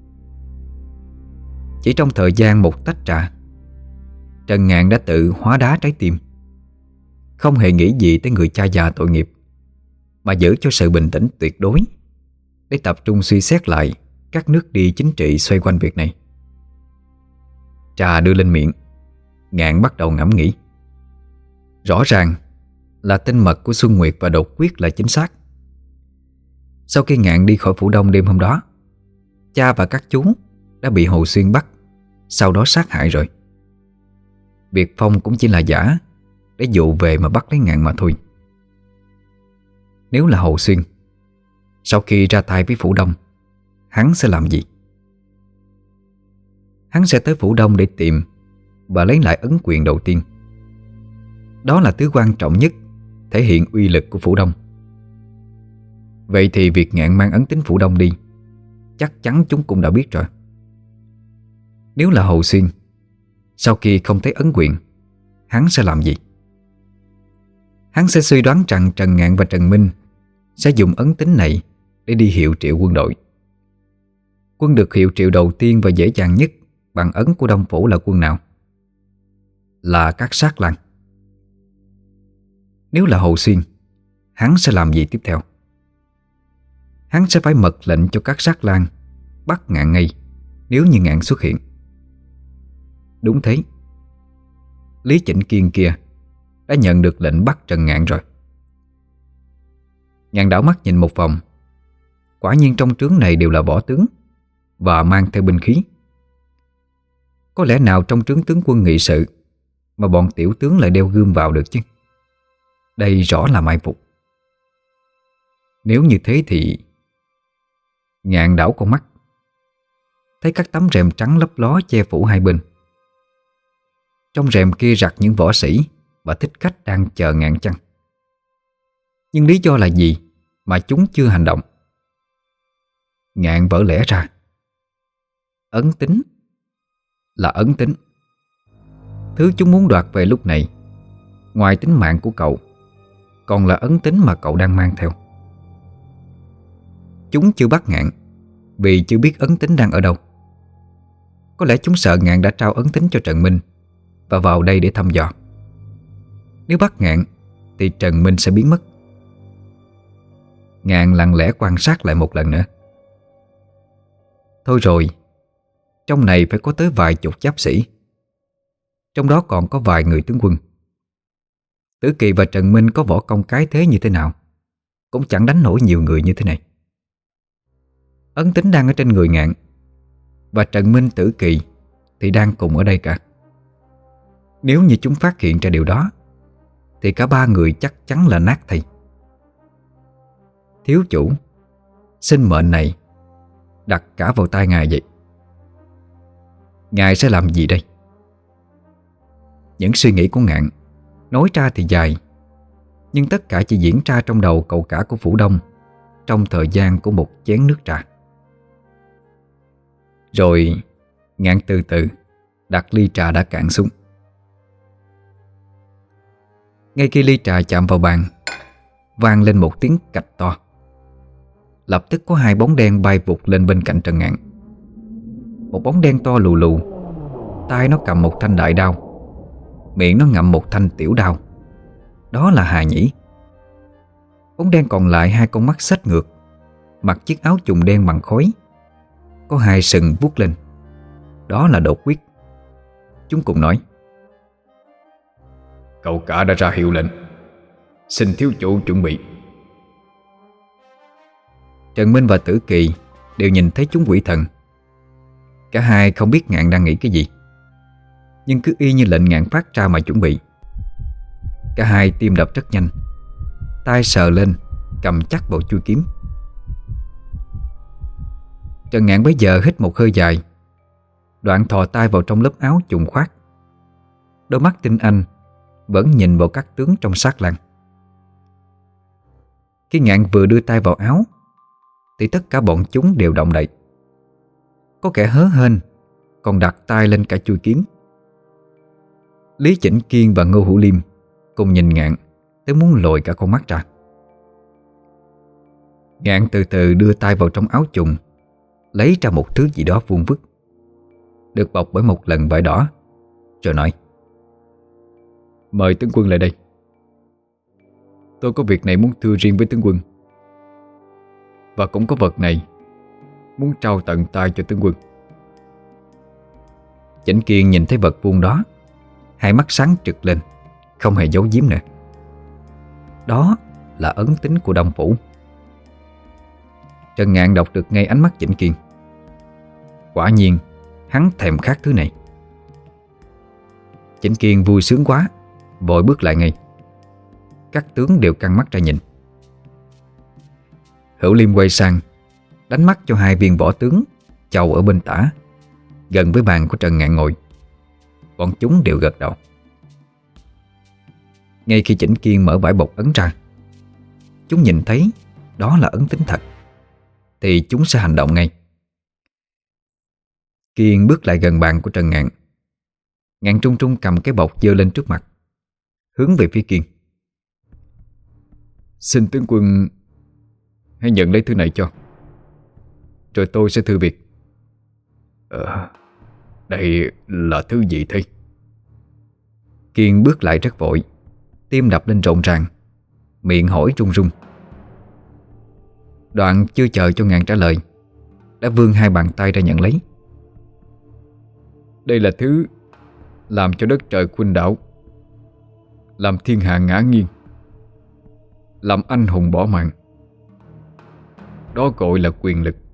Chỉ trong thời gian một tách trà, Trần Ngạn đã tự hóa đá trái tim, không hề nghĩ gì tới người cha già tội nghiệp, mà giữ cho sự bình tĩnh tuyệt đối để tập trung suy xét lại các nước đi chính trị xoay quanh việc này. Trà đưa lên miệng, Ngạn bắt đầu ngẫm nghĩ. Rõ ràng là tin mật của Xuân Nguyệt và Đột Quyết là chính xác. Sau khi Ngạn đi khỏi Phủ Đông đêm hôm đó, cha và các chú đã bị Hồ Xuyên bắt, sau đó sát hại rồi. Biệt phong cũng chỉ là giả để dụ về mà bắt lấy Ngạn mà thôi. Nếu là Hồ Xuyên, sau khi ra tay với Phủ Đông, hắn sẽ làm gì? Hắn sẽ tới Phủ Đông để tìm và lấy lại ấn quyền đầu tiên. Đó là thứ quan trọng nhất, thể hiện uy lực của Phủ Đông. Vậy thì việc Ngạn mang ấn tín Phủ Đông đi, chắc chắn chúng cũng đã biết rồi. Nếu là Hồ Xuyên, sau khi không thấy ấn quyền, hắn sẽ làm gì? Hắn sẽ suy đoán rằng Trần Ngạn và Trần Minh sẽ dùng ấn tín này để đi hiệu triệu quân đội. Quân được hiệu triệu đầu tiên và dễ dàng nhất bằng ấn của Đông Phủ là quân nào? Là các sát lang. Nếu là Hồ Xuyên, hắn sẽ làm gì tiếp theo? Hắn sẽ phải mật lệnh cho các sát lang bắt Ngạn ngay nếu như Ngạn xuất hiện. Đúng thế, Lý Chỉnh Kiên kia đã nhận được lệnh bắt Trần Ngạn rồi. Ngạn đảo mắt nhìn một vòng, quả nhiên trong trướng này đều là võ tướng và mang theo binh khí. Có lẽ nào trong trướng tướng quân nghị sự mà bọn tiểu tướng lại đeo gươm vào được chứ? Đây rõ là mai phục. Nếu như thế thì... Ngạn đảo con mắt, thấy các tấm rèm trắng lấp ló che phủ hai bên. Trong rèm kia rặt những võ sĩ và thích khách đang chờ Ngạn chăng? Nhưng lý do là gì mà chúng chưa hành động? Ngạn vỡ lẽ ra. Ấn tín là ấn tín. Thứ chúng muốn đoạt về lúc này, ngoài tính mạng của cậu, còn là ấn tín mà cậu đang mang theo. Chúng chưa bắt Ngạn vì chưa biết ấn tín đang ở đâu. Có lẽ chúng sợ Ngạn đã trao ấn tín cho Trần Minh và vào đây để thăm dò. Nếu bắt Ngạn thì Trần Minh sẽ biến mất. Ngạn lặng lẽ quan sát lại một lần nữa. Thôi rồi, trong này phải có tới vài chục giáp sĩ, trong đó còn có vài người tướng quân. Tử Kỳ và Trần Minh có võ công cái thế như thế nào cũng chẳng đánh nổi nhiều người như thế này. Ấn tín đang ở trên người Ngạn, và Trần Minh, Tử Kỳ thì đang cùng ở đây cả. Nếu như chúng phát hiện ra điều đó thì cả ba người chắc chắn là nát thây. Thiếu chủ, sinh mệnh này đặt cả vào tay ngài vậy. Ngài sẽ làm gì đây? Những suy nghĩ của Ngạn nói ra thì dài, nhưng tất cả chỉ diễn ra trong đầu cậu cả của Phủ Đông trong thời gian của một chén nước trà. Rồi Ngạn từ từ đặt ly trà đã cạn xuống. Ngay khi ly trà chạm vào bàn, vang lên một tiếng cạch to. Lập tức có hai bóng đen bay vụt lên bên cạnh Trần Ngạn. Một bóng đen to lù lù, tay nó cầm một thanh đại đao, miệng nó ngậm một thanh tiểu đao. Đó là Hà Nhĩ. Bóng đen còn lại hai con mắt xếch ngược, mặc chiếc áo trùng đen bằng khói, có hai sừng vuốt lên. Đó là Đột Quyết. Chúng cùng nói: Cậu cả đã ra hiệu lệnh, xin thiếu chủ chuẩn bị. Trần Minh và Tử Kỳ đều nhìn thấy chúng quỷ thần. Cả hai không biết Ngạn đang nghĩ cái gì, nhưng cứ y như lệnh Ngạn phát ra mà chuẩn bị. Cả hai tim đập rất nhanh, tay sờ lên cầm chắc vào chuôi kiếm. Trần Ngạn bấy giờ hít một hơi dài, đoạn thò tay vào trong lớp áo trùng khoác. Đôi mắt tinh anh vẫn nhìn vào các tướng trong sát lang. Khi Ngạn vừa đưa tay vào áo thì tất cả bọn chúng đều động đậy. Có kẻ hớ hênh còn đặt tay lên cả chuôi kiếm. Lý Chỉnh Kiên và Ngô Hữu Liêm cùng nhìn Ngạn tới muốn lồi cả con mắt ra. Ngạn từ từ đưa tay vào trong áo trùng, lấy ra một thứ gì đó vuông vức, được bọc bởi một lần vải đỏ, rồi nói: Mời tướng quân lại đây. Tôi có việc này muốn thưa riêng với tướng quân, và cũng có vật này muốn trao tận tay cho tướng quân. Chỉnh Kiên nhìn thấy vật vuông đó, hai mắt sáng trực lên, không hề giấu giếm nữa. Đó là ấn tín của Đông Phủ. Trần Ngạn đọc được ngay ánh mắt Chỉnh Kiên. Quả nhiên hắn thèm khát thứ này. Chỉnh Kiên vui sướng quá, vội bước lại ngay. Các tướng đều căng mắt ra nhìn. Hữu Liêm quay sang, đánh mắt cho hai viên võ tướng chầu ở bên tả, gần với bàn của Trần Ngạn ngồi. Bọn chúng đều gật đầu. Ngay khi Chỉnh Kiên mở vải bọc ấn ra, chúng nhìn thấy đó là ấn tín thật thì chúng sẽ hành động ngay. Kiên bước lại gần bàn của Trần Ngạn. Ngạn trung trung cầm cái bọc giơ lên trước mặt, hướng về phía Kiên. Xin tướng quân hãy nhận lấy thứ này cho, rồi tôi sẽ thưa việc. Đây là thứ gì thế? Kiên bước lại rất vội, tim đập lên rộn ràng, miệng hỏi run run. Đoạn chưa chờ cho Ngạn trả lời, đã vươn hai bàn tay ra nhận lấy. Đây là thứ làm cho đất trời khuynh đảo, làm thiên hạ ngã nghiêng, làm anh hùng bỏ mạng. Đó gọi là quyền lực.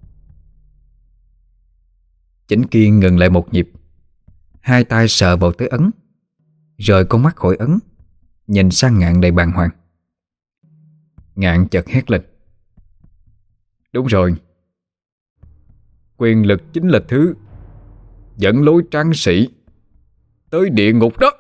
Chỉnh Kiên ngừng lại một nhịp, hai tay sờ vào tới ấn, rời con mắt khỏi ấn, nhìn sang Ngạn đầy bàng hoàng. Ngạn chợt hét lên: Đúng rồi, quyền lực chính là thứ dẫn lối tráng sĩ tới địa ngục đó.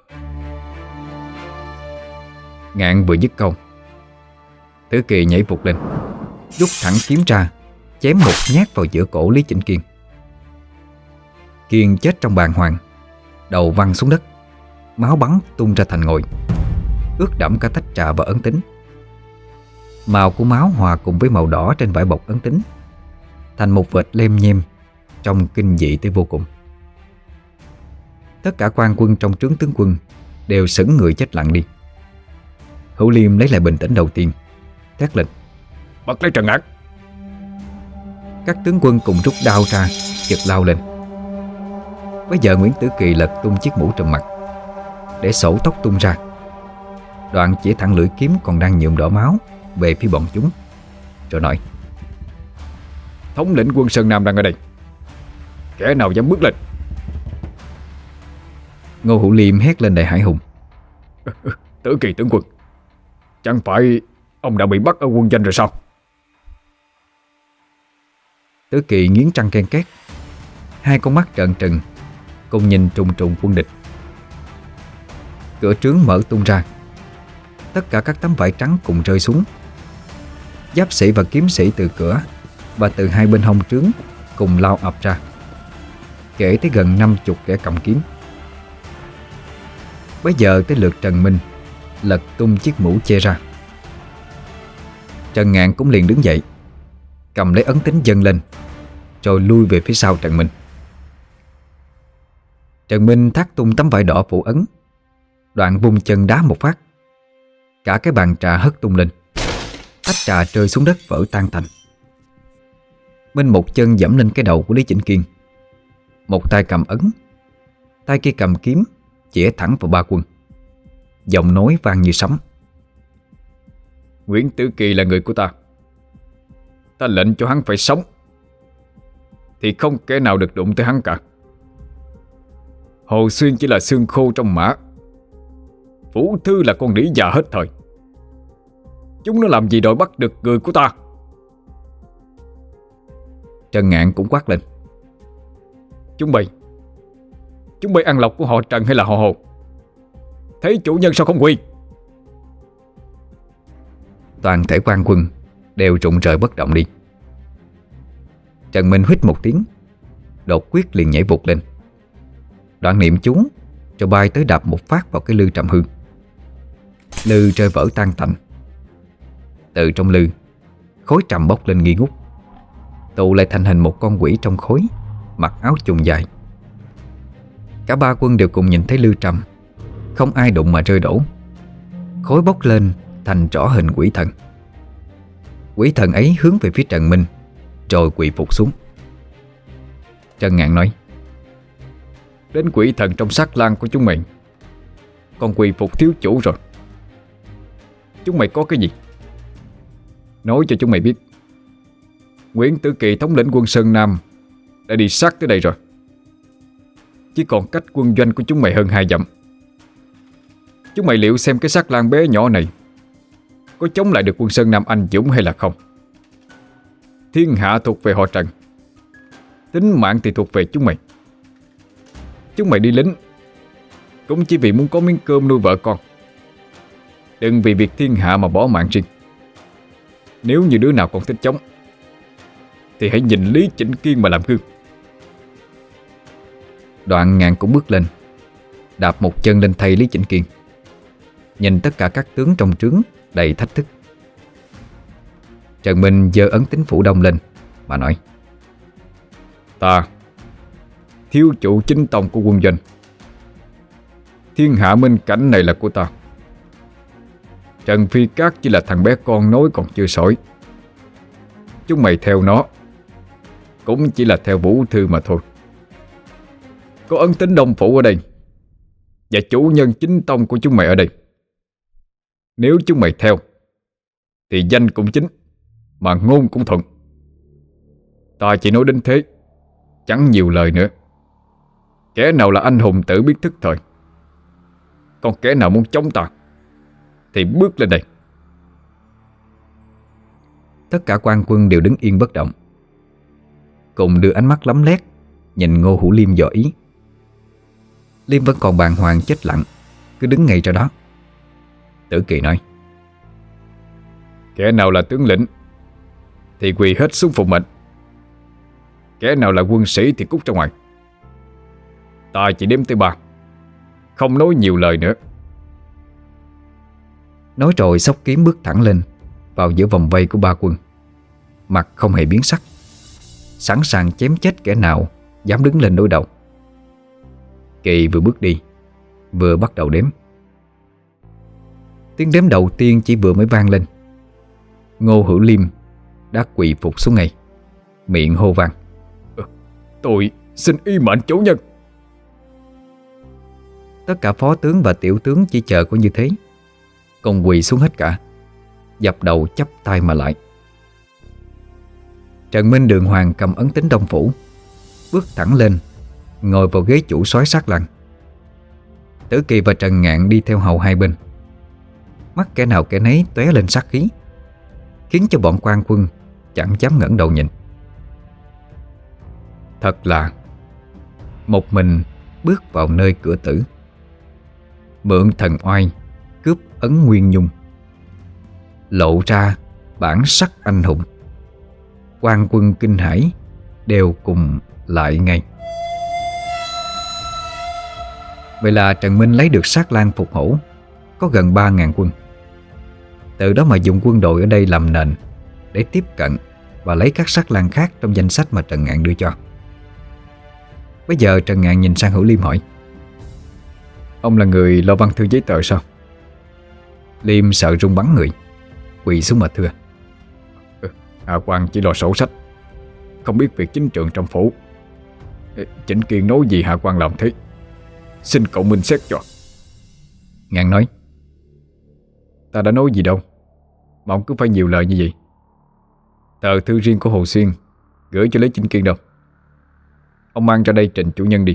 Ngạn vừa dứt câu, Tử Kỳ nhảy vụt lên, rút thẳng kiếm ra, chém một nhát vào giữa cổ Lý Chỉnh Kiên. Kiên chết trong bàng hoàng, đầu văng xuống đất, máu bắn tung ra thành ngòi, ướt đẫm cả tách trà và ấn tín. Màu của máu hòa cùng với màu đỏ trên vải bọc ấn tín, thành một vệt lem nhem trông kinh dị tới vô cùng. Tất cả quan quân trong trướng tướng quân đều sững người chết lặng đi. Hữu Liêm lấy lại bình tĩnh đầu tiên, thét lên: Bắt lấy Trần Ngạn! Các tướng quân cùng rút đao ra, chực lao lên. Bây giờ Nguyễn Tử Kỳ lật tung chiếc mũ trùm mặt, để sổ tóc tung ra, đoạn chỉ thẳng lưỡi kiếm còn đang nhuộm đỏ máu về phía bọn chúng, rồi nói: Thống lĩnh quân Sơn Nam đang ở đây, kẻ nào dám bước lên? Ngô Hữu Liêm hét lên đầy hãi hùng: Tử Kỳ tướng quân, chẳng phải ông đã bị bắt ở quân doanh rồi sao? Tử Kỳ nghiến răng ken két, hai con mắt trợn trừng, cùng nhìn trùng trùng quân địch. Cửa trướng mở tung ra, tất cả các tấm vải trắng cùng rơi xuống. Giáp sĩ và kiếm sĩ từ cửa và từ hai bên hông trướng cùng lao ập ra, kể tới gần 50 kẻ cầm kiếm. Bây giờ tới lượt Trần Minh lật tung chiếc mũ che ra. Trần Ngạn cũng liền đứng dậy, cầm lấy ấn tín dâng lên, rồi lui về phía sau Trần Minh. Trần Minh thắt tung tấm vải đỏ phủ ấn, đoạn vung chân đá một phát. Cả cái bàn trà hất tung lên, tách trà rơi xuống đất vỡ tan tành. Minh một chân giẫm lên cái đầu của Lý Chỉnh Kiên, một tay cầm ấn, tay kia cầm kiếm chĩa thẳng vào Ba Quân. Giọng nói vang như sấm: Nguyễn Tử Kỳ là người của ta. Ta lệnh cho hắn phải sống, thì không kẻ nào được đụng tới hắn cả. Hồ Xuyên chỉ là xương khô trong mã, Vũ Thư là con đĩ già hết thời. Chúng nó làm gì đòi bắt được người của ta? Trần Ngạn cũng quát lên: Chúng bay ăn lộc của họ Trần hay là họ Hồ? Thấy chủ nhân sao không quy? Toàn thể quan quân đều rụng rời bất động đi. Trần Minh huýt một tiếng, đột quyết liền nhảy vụt lên, đoạn niệm chú rồi bay tới đạp một phát vào cái lư trầm hương. Lư rơi vỡ tan tành. Từ trong lư, khối trầm bốc lên nghi ngút, tụ lại thành hình một con quỷ trong khối, mặc áo chùng dài. Cả ba quân đều cùng nhìn thấy lư trầm, không ai đụng mà rơi đổ. Khối bốc lên thành rõ hình quỷ thần. Quỷ thần ấy hướng về phía Trần Minh, rồi quỳ phục xuống. Trần Ngạn nói: Đến quỷ thần trong sát lang của chúng mày còn quỳ phục thiếu chủ rồi. Chúng mày có cái gì? Nói cho chúng mày biết, Nguyễn Tử Kỳ thống lĩnh quân Sơn Nam đã đi sát tới đây rồi. Chỉ còn cách quân doanh của chúng mày hơn 2 dặm. Chúng mày liệu xem cái sát lang bé nhỏ này có chống lại được quân Sơn Nam anh dũng hay là không? Thiên hạ thuộc về họ Trần, tính mạng thì thuộc về chúng mày. Chúng mày đi lính cũng chỉ vì muốn có miếng cơm nuôi vợ con, đừng vì việc thiên hạ mà bỏ mạng riêng. Nếu như đứa nào còn thích chống thì hãy nhìn Lý Chỉnh Kiên mà làm gương. Đoạn Ngạn cũng bước lên, đạp một chân lên thay Lý Chỉnh Kiên, nhìn tất cả các tướng trong trướng đầy thách thức. Trần Minh giơ ấn tín phủ đông lên mà nói: Ta, thiếu chủ chính tông của quân doanh, thiên hạ minh cảnh này là của ta. Trần Phi Cát chỉ là thằng bé con nối còn chưa sỏi. Chúng mày theo nó cũng chỉ là theo Vũ Thư mà thôi. Có ấn tín đông phủ ở đây và chủ nhân chính tông của chúng mày ở đây. Nếu chúng mày theo thì danh cũng chính, mà ngôn cũng thuận. Ta chỉ nói đến thế, chẳng nhiều lời nữa. Kẻ nào là anh hùng tự biết thức thời, còn kẻ nào muốn chống ta thì bước lên đây. Tất cả quan quân đều đứng yên bất động, cùng đưa ánh mắt lấm lét nhìn Ngô Hữu Liêm dò ý. Liêm vẫn còn bàng hoàng chết lặng, cứ đứng ngay ra đó. Tử Kỳ nói: Kẻ nào là tướng lĩnh thì quỳ hết xuống phục mệnh. Kẻ nào là quân sĩ thì cút ra ngoài. Ta chỉ đếm tới 3, không nói nhiều lời nữa. Nói rồi xốc kiếm bước thẳng lên vào giữa vòng vây của ba quân, mặt không hề biến sắc, sẵn sàng chém chết kẻ nào dám đứng lên đối đầu. Kỳ vừa bước đi vừa bắt đầu đếm. Tiếng đếm đầu tiên chỉ vừa mới vang lên, Ngô Hữu Liêm đã quỳ phục xuống ngay, miệng hô vang: Tôi xin y mệnh chủ nhân. Tất cả phó tướng và tiểu tướng chỉ chờ có như thế, cùng quỳ xuống hết cả, dập đầu chắp tay mà lại. Trần Minh đường hoàng cầm ấn tín đông phủ, bước thẳng lên, ngồi vào ghế chủ soái sát lăng. Tử Kỳ và Trần Ngạn đi theo hầu hai bên. Mắt kẻ nào kẻ nấy tóe lên sát khí, khiến cho bọn quan quân chẳng dám ngẩng đầu nhìn. Thật là một mình bước vào nơi cửa tử, mượn thần oai cướp ấn nguyên nhung, lộ ra bản sắc anh hùng. Quan quân kinh hãi đều cùng lại ngay. Vậy là Trần Minh lấy được Sát Lang Phục Hổ có gần 3.000 quân. Từ đó mà dùng quân đội ở đây làm nền để tiếp cận và lấy các sát lang khác trong danh sách mà Trần Ngạn đưa cho. Bây giờ Trần Ngạn nhìn sang Hữu Liêm hỏi: Ông là người lo văn thư giấy tờ sao? Liêm sợ run bắn người, quỳ xuống mà thưa. Hà Quang chỉ lo sổ sách, không biết việc chính trường trong phủ. Chỉnh Kiên nói gì Hà Quang làm thế? Xin cậu minh xét cho. Ngạn nói. Ta đã nói gì đâu mà ông cứ phải nhiều lời như vậy. Tờ thư riêng của Hồ Xuyên gửi cho Lý Chỉnh Kiên đâu. Ông mang ra đây trình chủ nhân đi.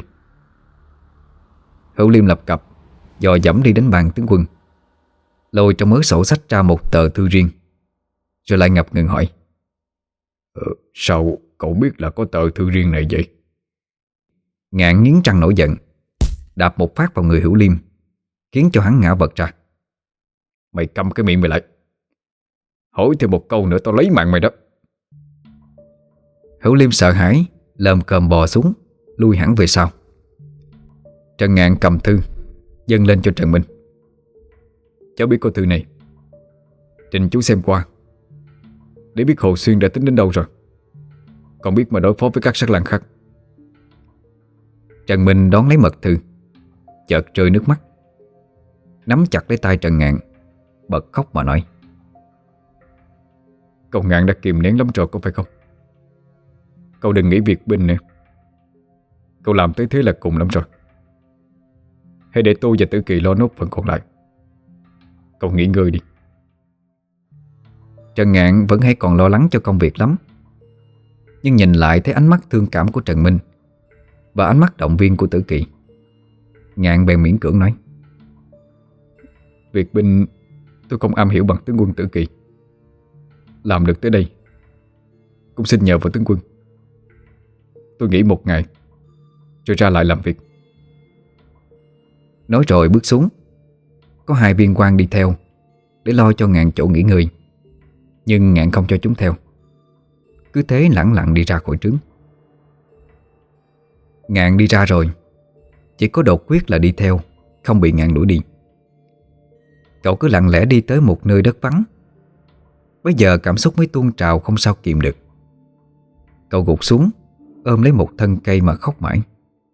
Hữu Liêm lập cập dò dẫm đi đến bàn tướng quân, lôi trong mớ sổ sách ra một tờ thư riêng, rồi lại ngập ngừng hỏi. Sao cậu biết là có tờ thư riêng này vậy? Ngạn nghiến răng nổi giận, đạp một phát vào người Hữu Liêm, khiến cho hắn ngã vật ra. Mày câm cái miệng mày lại. Hỏi thêm một câu nữa tao lấy mạng mày đó. Hữu Liêm sợ hãi, lồm cồm bò xuống, lui hẳn về sau. Trần Ngạn cầm thư dâng lên cho Trần Minh. Cháu biết có thư này, trình chú xem qua, để biết Hồ Xuyên đã tính đến đâu rồi, còn biết mà đối phó với các sắc lang khác. Trần Minh đón lấy mật thư, chợt rơi nước mắt, nắm chặt lấy tay Trần Ngạn, bật khóc mà nói. Cậu Ngạn đã kìm nén lắm rồi có phải không? Cậu đừng nghĩ việc binh nữa. Cậu làm tới thế là cùng lắm rồi. Hãy để tôi và Tử Kỳ lo nốt phần còn lại. Cậu nghỉ ngơi đi. Trần Ngạn vẫn hay còn lo lắng cho công việc lắm, nhưng nhìn lại thấy ánh mắt thương cảm của Trần Minh và ánh mắt động viên của Tử Kỳ, Ngạn bèn miễn cưỡng nói. Việc binh tôi không am hiểu bằng tướng quân Tử Kỳ. Làm được tới đây cũng xin nhờ vào tướng quân. Tôi nghỉ một ngày rồi ra lại làm việc. Nói rồi bước xuống. Có hai viên quan đi theo để lo cho Ngạn chỗ nghỉ ngơi, nhưng Ngạn không cho chúng theo, cứ thế lẳng lặng đi ra khỏi trướng. Ngạn đi ra rồi, chỉ có Đột Quyết là đi theo, không bị Ngạn đuổi đi. Cậu cứ lặng lẽ đi tới một nơi đất vắng. Bây giờ cảm xúc mới tuôn trào không sao kìm được. Cậu gục xuống, ôm lấy một thân cây mà khóc mãi.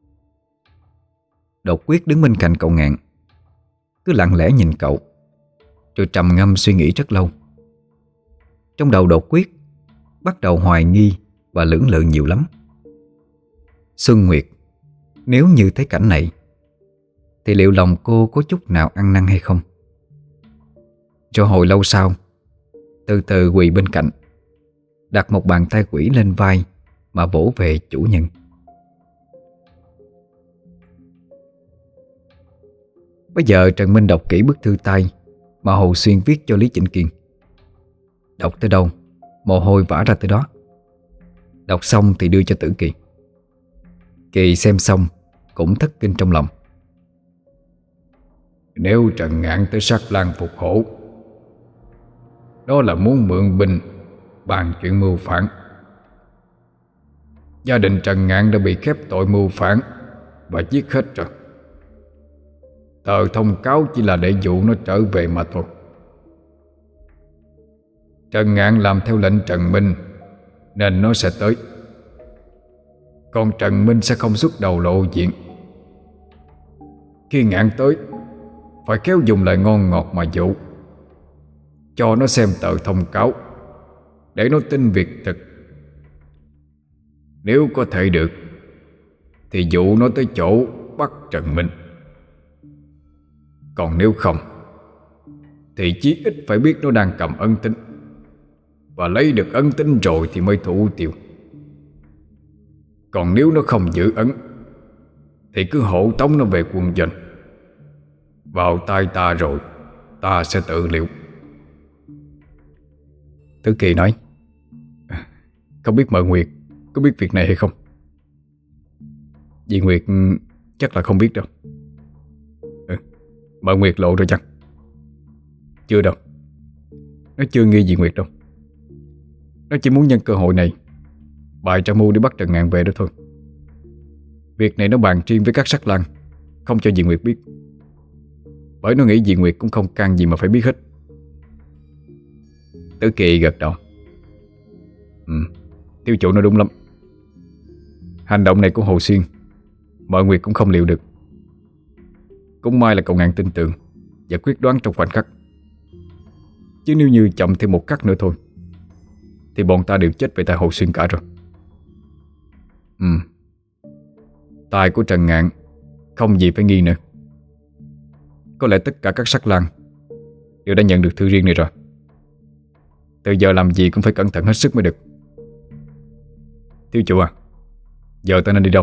Đột Quyết đứng bên cạnh cậu Ngạn, cứ lặng lẽ nhìn cậu, rồi trầm ngâm suy nghĩ rất lâu. Trong đầu Đột Quyết bắt đầu hoài nghi và lưỡng lự nhiều lắm. Xuân Nguyệt nếu như thấy cảnh này thì liệu lòng cô có chút nào ăn năn hay không? Rồi hồi lâu sau, từ từ quỳ bên cạnh, đặt một bàn tay quỷ lên vai mà vỗ về chủ nhân. Bây giờ Trần Minh đọc kỹ bức thư tay mà Hồ Xuyên viết cho Lý Chỉnh Kiên. Đọc tới đâu, mồ hôi vã ra tới đó. Đọc xong thì đưa cho Tử Kỳ. Kỳ xem xong cũng thất kinh trong lòng. Nếu Trần Ngạn tới Sắc Lang phục hổ, đó là muốn mượn binh bàn chuyện mưu phản. Gia đình Trần Ngạn đã bị khép tội mưu phản và giết hết rồi. Tờ thông cáo chỉ là để dụ nó trở về mà thôi. Trần Ngạn làm theo lệnh Trần Minh nên nó sẽ tới. Còn Trần Minh sẽ không xuất đầu lộ diện. Khi Ngạn tới, phải khéo dùng lời ngon ngọt mà dụ, cho nó xem tờ thông cáo, để nó tin việc thực. Nếu có thể được thì dụ nó tới chỗ bắt Trần Minh. Còn nếu không thì chí ít phải biết nó đang cầm ân tín, và lấy được ân tín rồi thì mới thủ tiêu. Còn nếu nó không giữ ấn thì cứ hộ tống nó về quân doanh. Vào tay ta rồi, ta sẽ tự liệu. Tử Kỳ nói. Không biết Mợ Nguyệt có biết việc này hay không? Dì Nguyệt chắc là không biết đâu. Mợ Nguyệt lộ rồi chăng? Chưa đâu. Nó chưa nghi dì Nguyệt đâu. Nó chỉ muốn nhân cơ hội này bày ra mưu để bắt Trần Ngạn về đó thôi. Việc này nó bàn riêng với các sắc lang, không cho dì Nguyệt biết. Bởi nó nghĩ dì Nguyệt cũng không can gì mà phải biết hết. Tử Kỳ gật đầu. Tiêu chủ nói đúng lắm. Hành động này của Hồ Xuyên Mợ Nguyệt cũng không liệu được. Cũng may là cậu Ngạn tin tưởng và quyết đoán trong khoảnh khắc. Chứ nếu như chậm thêm một khắc nữa thôi thì bọn ta đều chết về tay Hồ Xuyên cả rồi. Tài của Trần Ngạn không gì phải nghi nữa. Có lẽ tất cả các sắc lang đều đã nhận được thư riêng này rồi. Từ giờ làm gì cũng phải cẩn thận hết sức mới được. Thiếu chủ à, giờ ta nên đi đâu?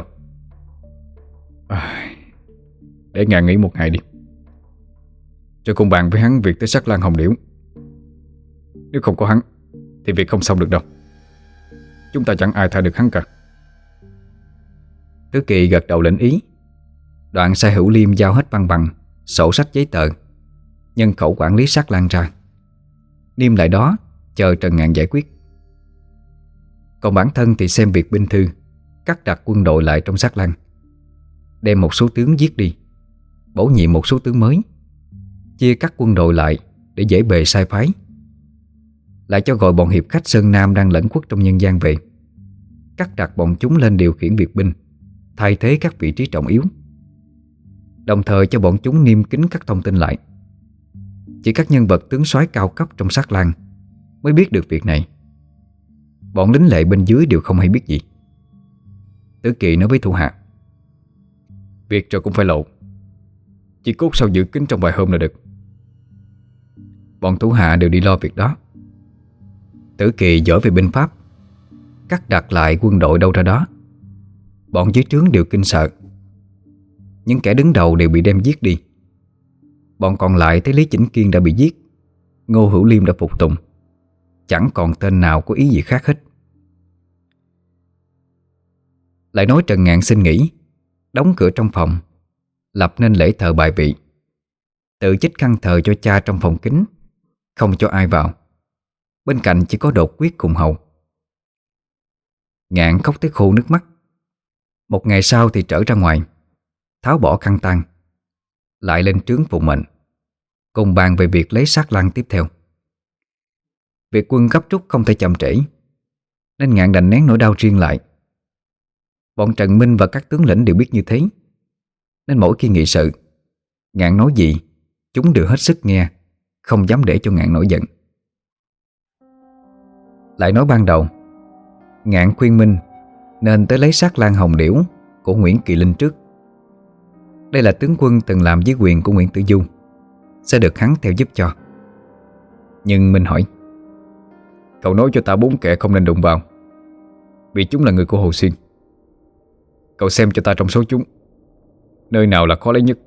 Để Ngạn nghỉ một ngày đi, cho cùng bàn với hắn việc tới sắc lang Hồng Điểu. Nếu không có hắn thì việc không xong được đâu. Chúng ta chẳng ai tha được hắn cả. Tứ Kỳ gật đầu lĩnh ý. Đoạn sai Hữu Liêm giao hết văn bằng, sổ sách giấy tờ, nhân khẩu quản lý sắc lang ra. Liêm lại đó chờ Trần Ngạn giải quyết. Còn bản thân thì xem việc binh thư, cắt đặt quân đội lại trong sắc lang, đem một số tướng giết đi, bổ nhiệm một số tướng mới, chia cắt quân đội lại để dễ bề sai phái. Lại cho gọi bọn hiệp khách Sơn Nam đang lẩn khuất trong nhân gian về, cắt đặt bọn chúng lên điều khiển việc binh, thay thế các vị trí trọng yếu. Đồng thời cho bọn chúng niêm kín các thông tin lại. Chỉ các nhân vật tướng soái cao cấp trong sắc lang mới biết được việc này. Bọn lính lệ bên dưới đều không hay biết gì. Tứ Kỳ nói với thủ hạ: việc rồi cũng phải lộ, chỉ cốt sao giữ kín trong vài hôm là được. Bọn thủ hạ đều đi lo việc đó. Tứ Kỳ giỏi về binh pháp, cắt đặt lại quân đội đâu ra đó. Bọn dưới trướng đều kinh sợ. Những kẻ đứng đầu đều bị đem giết đi. Bọn còn lại thấy Lý Chỉnh Kiên đã bị giết, Ngô Hữu Liêm đã phục tùng, chẳng còn tên nào có ý gì khác hết. Lại nói Trần Ngạn xin nghỉ, đóng cửa trong phòng, lập nên lễ thờ bài vị, tự chích khăn thờ cho cha trong phòng kín, không cho ai vào. Bên cạnh chỉ có Đột Quyết cùng hầu. Ngạn khóc tới khô nước mắt. Một ngày sau thì trở ra ngoài, tháo bỏ khăn tang, lại lên trướng phụ mệnh, cùng bàn về việc lấy sắc lang tiếp theo. Việc quân gấp rút không thể chậm trễ, nên Ngạn đành nén nỗi đau riêng lại. Bọn Trần Minh và các tướng lĩnh đều biết như thế, nên mỗi khi nghị sự, Ngạn nói gì chúng đều hết sức nghe, không dám để cho Ngạn nổi giận. Lại nói ban đầu, Ngạn khuyên Minh nên tới lấy sắc lang Hồng Điểu của Nguyễn Kỳ Linh trước. Đây là tướng quân từng làm dưới quyền của Nguyễn Tử Du, sẽ được hắn theo giúp cho. Nhưng Minh hỏi: cậu nói cho ta 4 kẻ không nên đụng vào, vì chúng là người của Hồ Xuyên. Cậu xem cho ta trong số chúng, nơi nào là khó lấy nhất?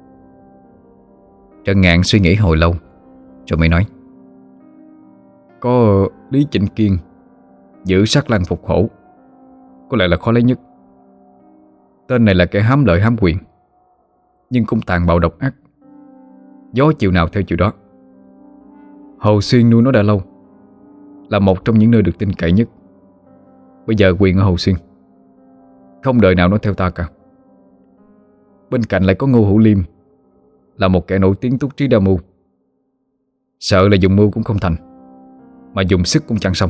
Trần Ngạn suy nghĩ hồi lâu, rồi mới nói: có Lý Chỉnh Kiên giữ sắc lang Phục Hổ, có lẽ là khó lấy nhất. Tên này là kẻ hám lợi hám quyền, nhưng cũng tàn bạo độc ác, gió chiều nào theo chiều đó. Hồ Xuyên nuôi nó đã lâu, là một trong những nơi được tin cậy nhất. Bây giờ quyền ở Hồ Xuyên, không đời nào nó theo ta cả. Bên cạnh lại có Ngô Hữu Liêm, là một kẻ nổi tiếng túc trí đa mưu. Sợ là dùng mưu cũng không thành, mà dùng sức cũng chẳng xong.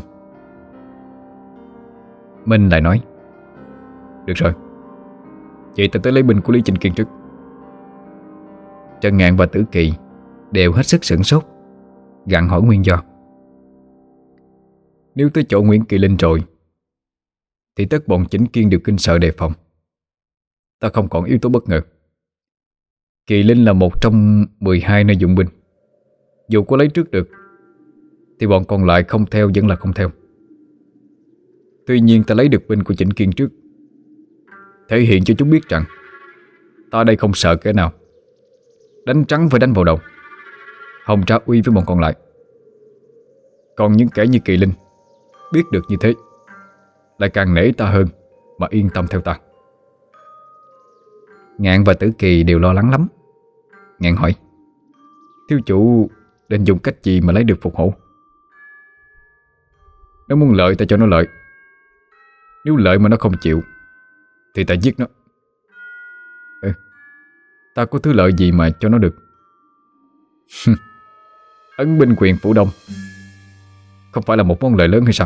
Minh lại nói: được rồi, vậy ta tới lấy binh của Lý Chỉnh Kiên trước. Trần Ngạn và Tử Kỳ đều hết sức sửng sốt, gặng hỏi nguyên do. Nếu tới chỗ Nguyễn Kỳ Linh rồi thì tất bọn Chỉnh Kiên đều kinh sợ đề phòng. Ta không còn yếu tố bất ngờ. Kỳ Linh là một trong 12 nơi dụng binh. Dù có lấy trước được thì bọn còn lại không theo vẫn là không theo. Tuy nhiên ta lấy được binh của Chỉnh Kiên trước, thể hiện cho chúng biết rằng ta đây không sợ kẻ nào. Đánh trắng phải đánh vào đầu, hòng ra uy với bọn còn lại. Còn những kẻ như Kỳ Linh biết được như thế, lại càng nể ta hơn mà yên tâm theo ta. Ngạn và Tử Kỳ đều lo lắng lắm. Ngạn hỏi: thiếu chủ định dùng cách gì mà lấy được Phục Hổ? Nó muốn lợi ta cho nó lợi, nếu lợi mà nó không chịu thì ta giết nó. Ta có thứ lợi gì mà cho nó được? Ấn binh quyền phủ đông không phải là một món lợi lớn hay sao?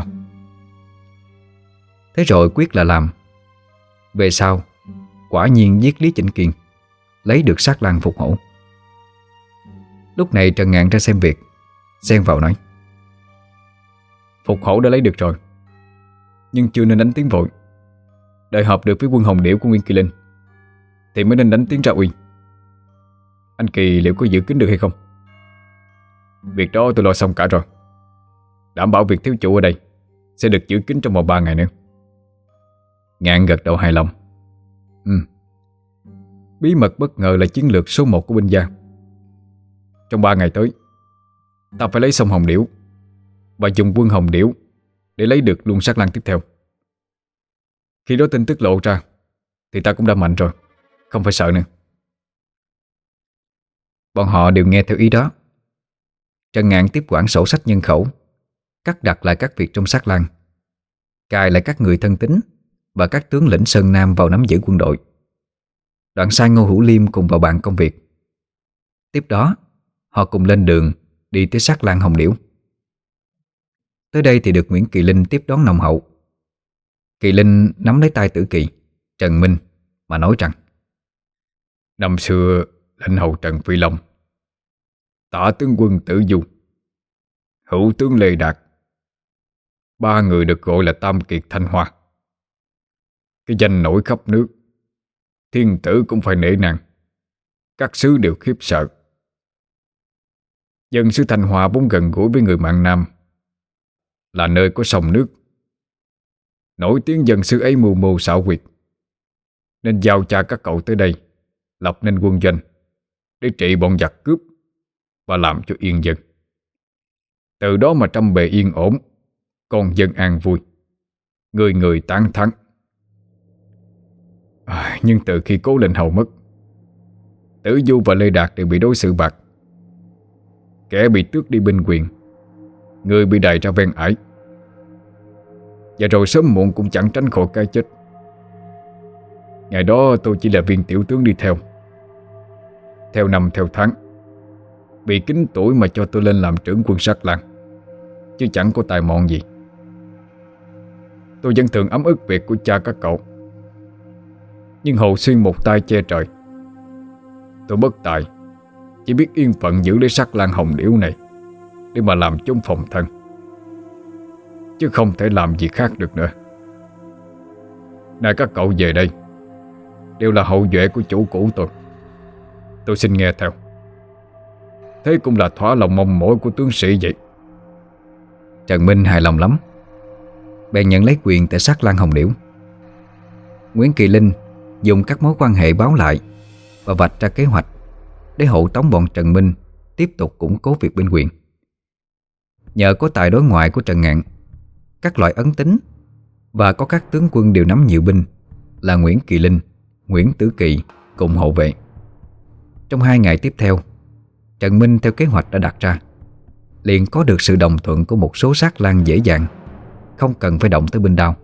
Thế rồi quyết là làm. Về sau quả nhiên giết Lý Chỉnh Kiên, lấy được sát lang phục hổ. Lúc này Trần Ngạn ra xem việc, xen vào nói: Phục hổ đã lấy được rồi, nhưng chưa nên đánh tiếng vội. Đợi hợp được với quân Hồng Điểu của Nguyên Kỳ Linh thì mới nên đánh tiếng ra uy. Anh Kỳ liệu có giữ kín được hay không? Việc đó tôi lo xong cả rồi. Đảm bảo việc thiếu chủ ở đây sẽ được giữ kín trong vòng 3 ngày nữa. Ngạn gật đầu hài lòng. Bí mật bất ngờ là chiến lược số 1 của binh gia. Trong 3 ngày tới, ta phải lấy xong Hồng Điểu và dùng quân Hồng Điểu để lấy được luôn sát lang tiếp theo. Khi đó tin tức lộ ra thì ta cũng đã mạnh rồi, không phải sợ nữa. Bọn họ đều nghe theo ý đó. Trần Ngạn tiếp quản sổ sách nhân khẩu, cắt đặt lại các việc trong sát lang, cài lại các người thân tín và các tướng lĩnh Sơn Nam vào nắm giữ quân đội. Đoạn sai Ngô Hữu Liêm cùng vào bàn công việc. Tiếp đó họ cùng lên đường đi tới sát lang Hồng Điểu. Tới đây thì được Nguyễn Kỳ Linh tiếp đón nồng hậu. Kỳ Linh nắm lấy tay Tử Kỳ, Trần Minh mà nói rằng: Năm xưa lãnh hầu Trần Phi Long, tả tướng quân Tử Du, hữu tướng Lê Đạt, 3 người được gọi là Tam Kiệt Thanh Hoa. Cái danh nổi khắp nước, thiên tử cũng phải nể nang, các sứ đều khiếp sợ. Dân xứ Thanh Hoa vốn gần gũi với người Mạn Nam, là nơi có sông nước. Nổi tiếng dân xứ ấy mưu mô xảo quyệt, nên giao cha các cậu tới đây lập nên quân doanh để trị bọn giặc cướp và làm cho yên dân. Từ đó mà trăm bề yên ổn, con dân an vui, người người tán thắng. Nhưng từ khi Cố Lệnh Hầu mất, Tử Du và Lê Đạt đều bị đối xử bạc. Kẻ bị tước đi binh quyền, người bị đày ra ven ải, và rồi sớm muộn cũng chẳng tránh khỏi cái chết. Ngày đó tôi chỉ là viên tiểu tướng đi theo. Theo năm theo tháng, bị kính tuổi mà cho tôi lên làm trưởng quân sát lang, chứ chẳng có tài mọn gì. Tôi vẫn thường ấm ức việc của cha các cậu, nhưng Hồ Xuyên một tay che trời. Tôi bất tài, chỉ biết yên phận giữ lấy sát lang Hồng Điểu này để mà làm chốn phòng thân, chứ không thể làm gì khác được nữa. Nay các cậu về đây đều là hậu duệ của chủ cũ tôi xin nghe theo. Thế cũng là thỏa lòng mong mỏi của tướng sĩ vậy. Trần Minh hài lòng lắm, bèn nhận lấy quyền tại sát lang Hồng Điểu. Nguyễn Kỳ Linh dùng các mối quan hệ báo lại và vạch ra kế hoạch để hộ tống bọn Trần Minh tiếp tục củng cố việc binh quyền. Nhờ có tài đối ngoại của Trần Ngạn, các loại ấn tín và có các tướng quân đều nắm nhiều binh là Nguyễn Kỳ Linh, Nguyễn Tử Kỳ cùng hộ vệ. Trong 2 ngày tiếp theo, Trần Minh theo kế hoạch đã đặt ra liền có được sự đồng thuận của một số sát lang dễ dàng, không cần phải động tới binh đao.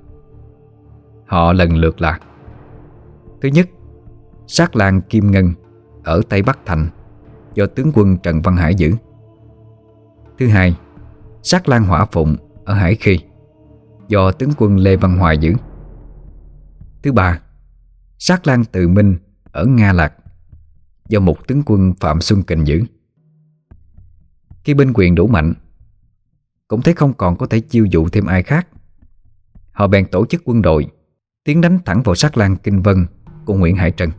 Họ lần lượt là: thứ nhất, sát lang Kim Ngân ở Tây Bắc Thành do tướng quân Trần Văn Hải giữ. Thứ hai, sát lang Hỏa Phụng ở Hải Khi do tướng quân Lê Văn Hoài giữ. Thứ ba, sát lang Từ Minh ở Nga Lạc do một tướng quân Phạm Xuân Kình giữ. Khi binh quyền đủ mạnh, cũng thấy không còn có thể chiêu dụ thêm ai khác, họ bèn tổ chức quân đội tiến đánh thẳng vào sát lang Kinh Vân của Nguyễn Hải Trân.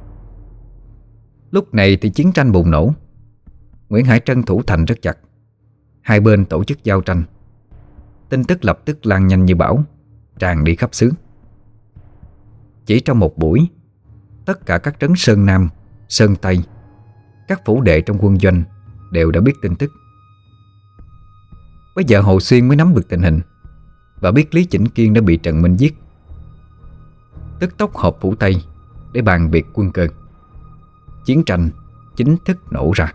Lúc này thì chiến tranh bùng nổ. Nguyễn Hải Trân thủ thành rất chặt, hai bên tổ chức giao tranh. Tin tức lập tức lan nhanh như bão, tràn đi khắp xứ. Chỉ trong một buổi, tất cả các trấn Sơn Nam, Sơn Tây, các phủ đệ trong quân doanh đều đã biết tin tức. Bây giờ Hồ Xuyên mới nắm được tình hình và biết Lý Chỉnh Kiên đã bị Trần Minh giết. Tức tốc họp phủ Tây để bàn việc quân cơ. Chiến tranh chính thức nổ ra.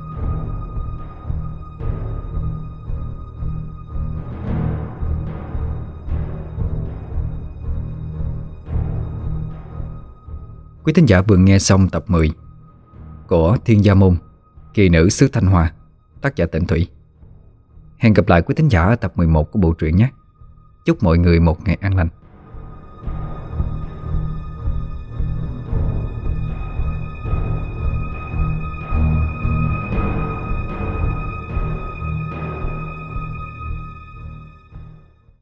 Quý thính giả vừa nghe xong tập 10 của Thiên Gia Môn, Kỳ Nữ xứ Thanh Hoa, tác giả Tịnh Thủy. Hẹn gặp lại quý thính giả ở tập 11 của bộ truyện nhé. Chúc mọi người một ngày an lành.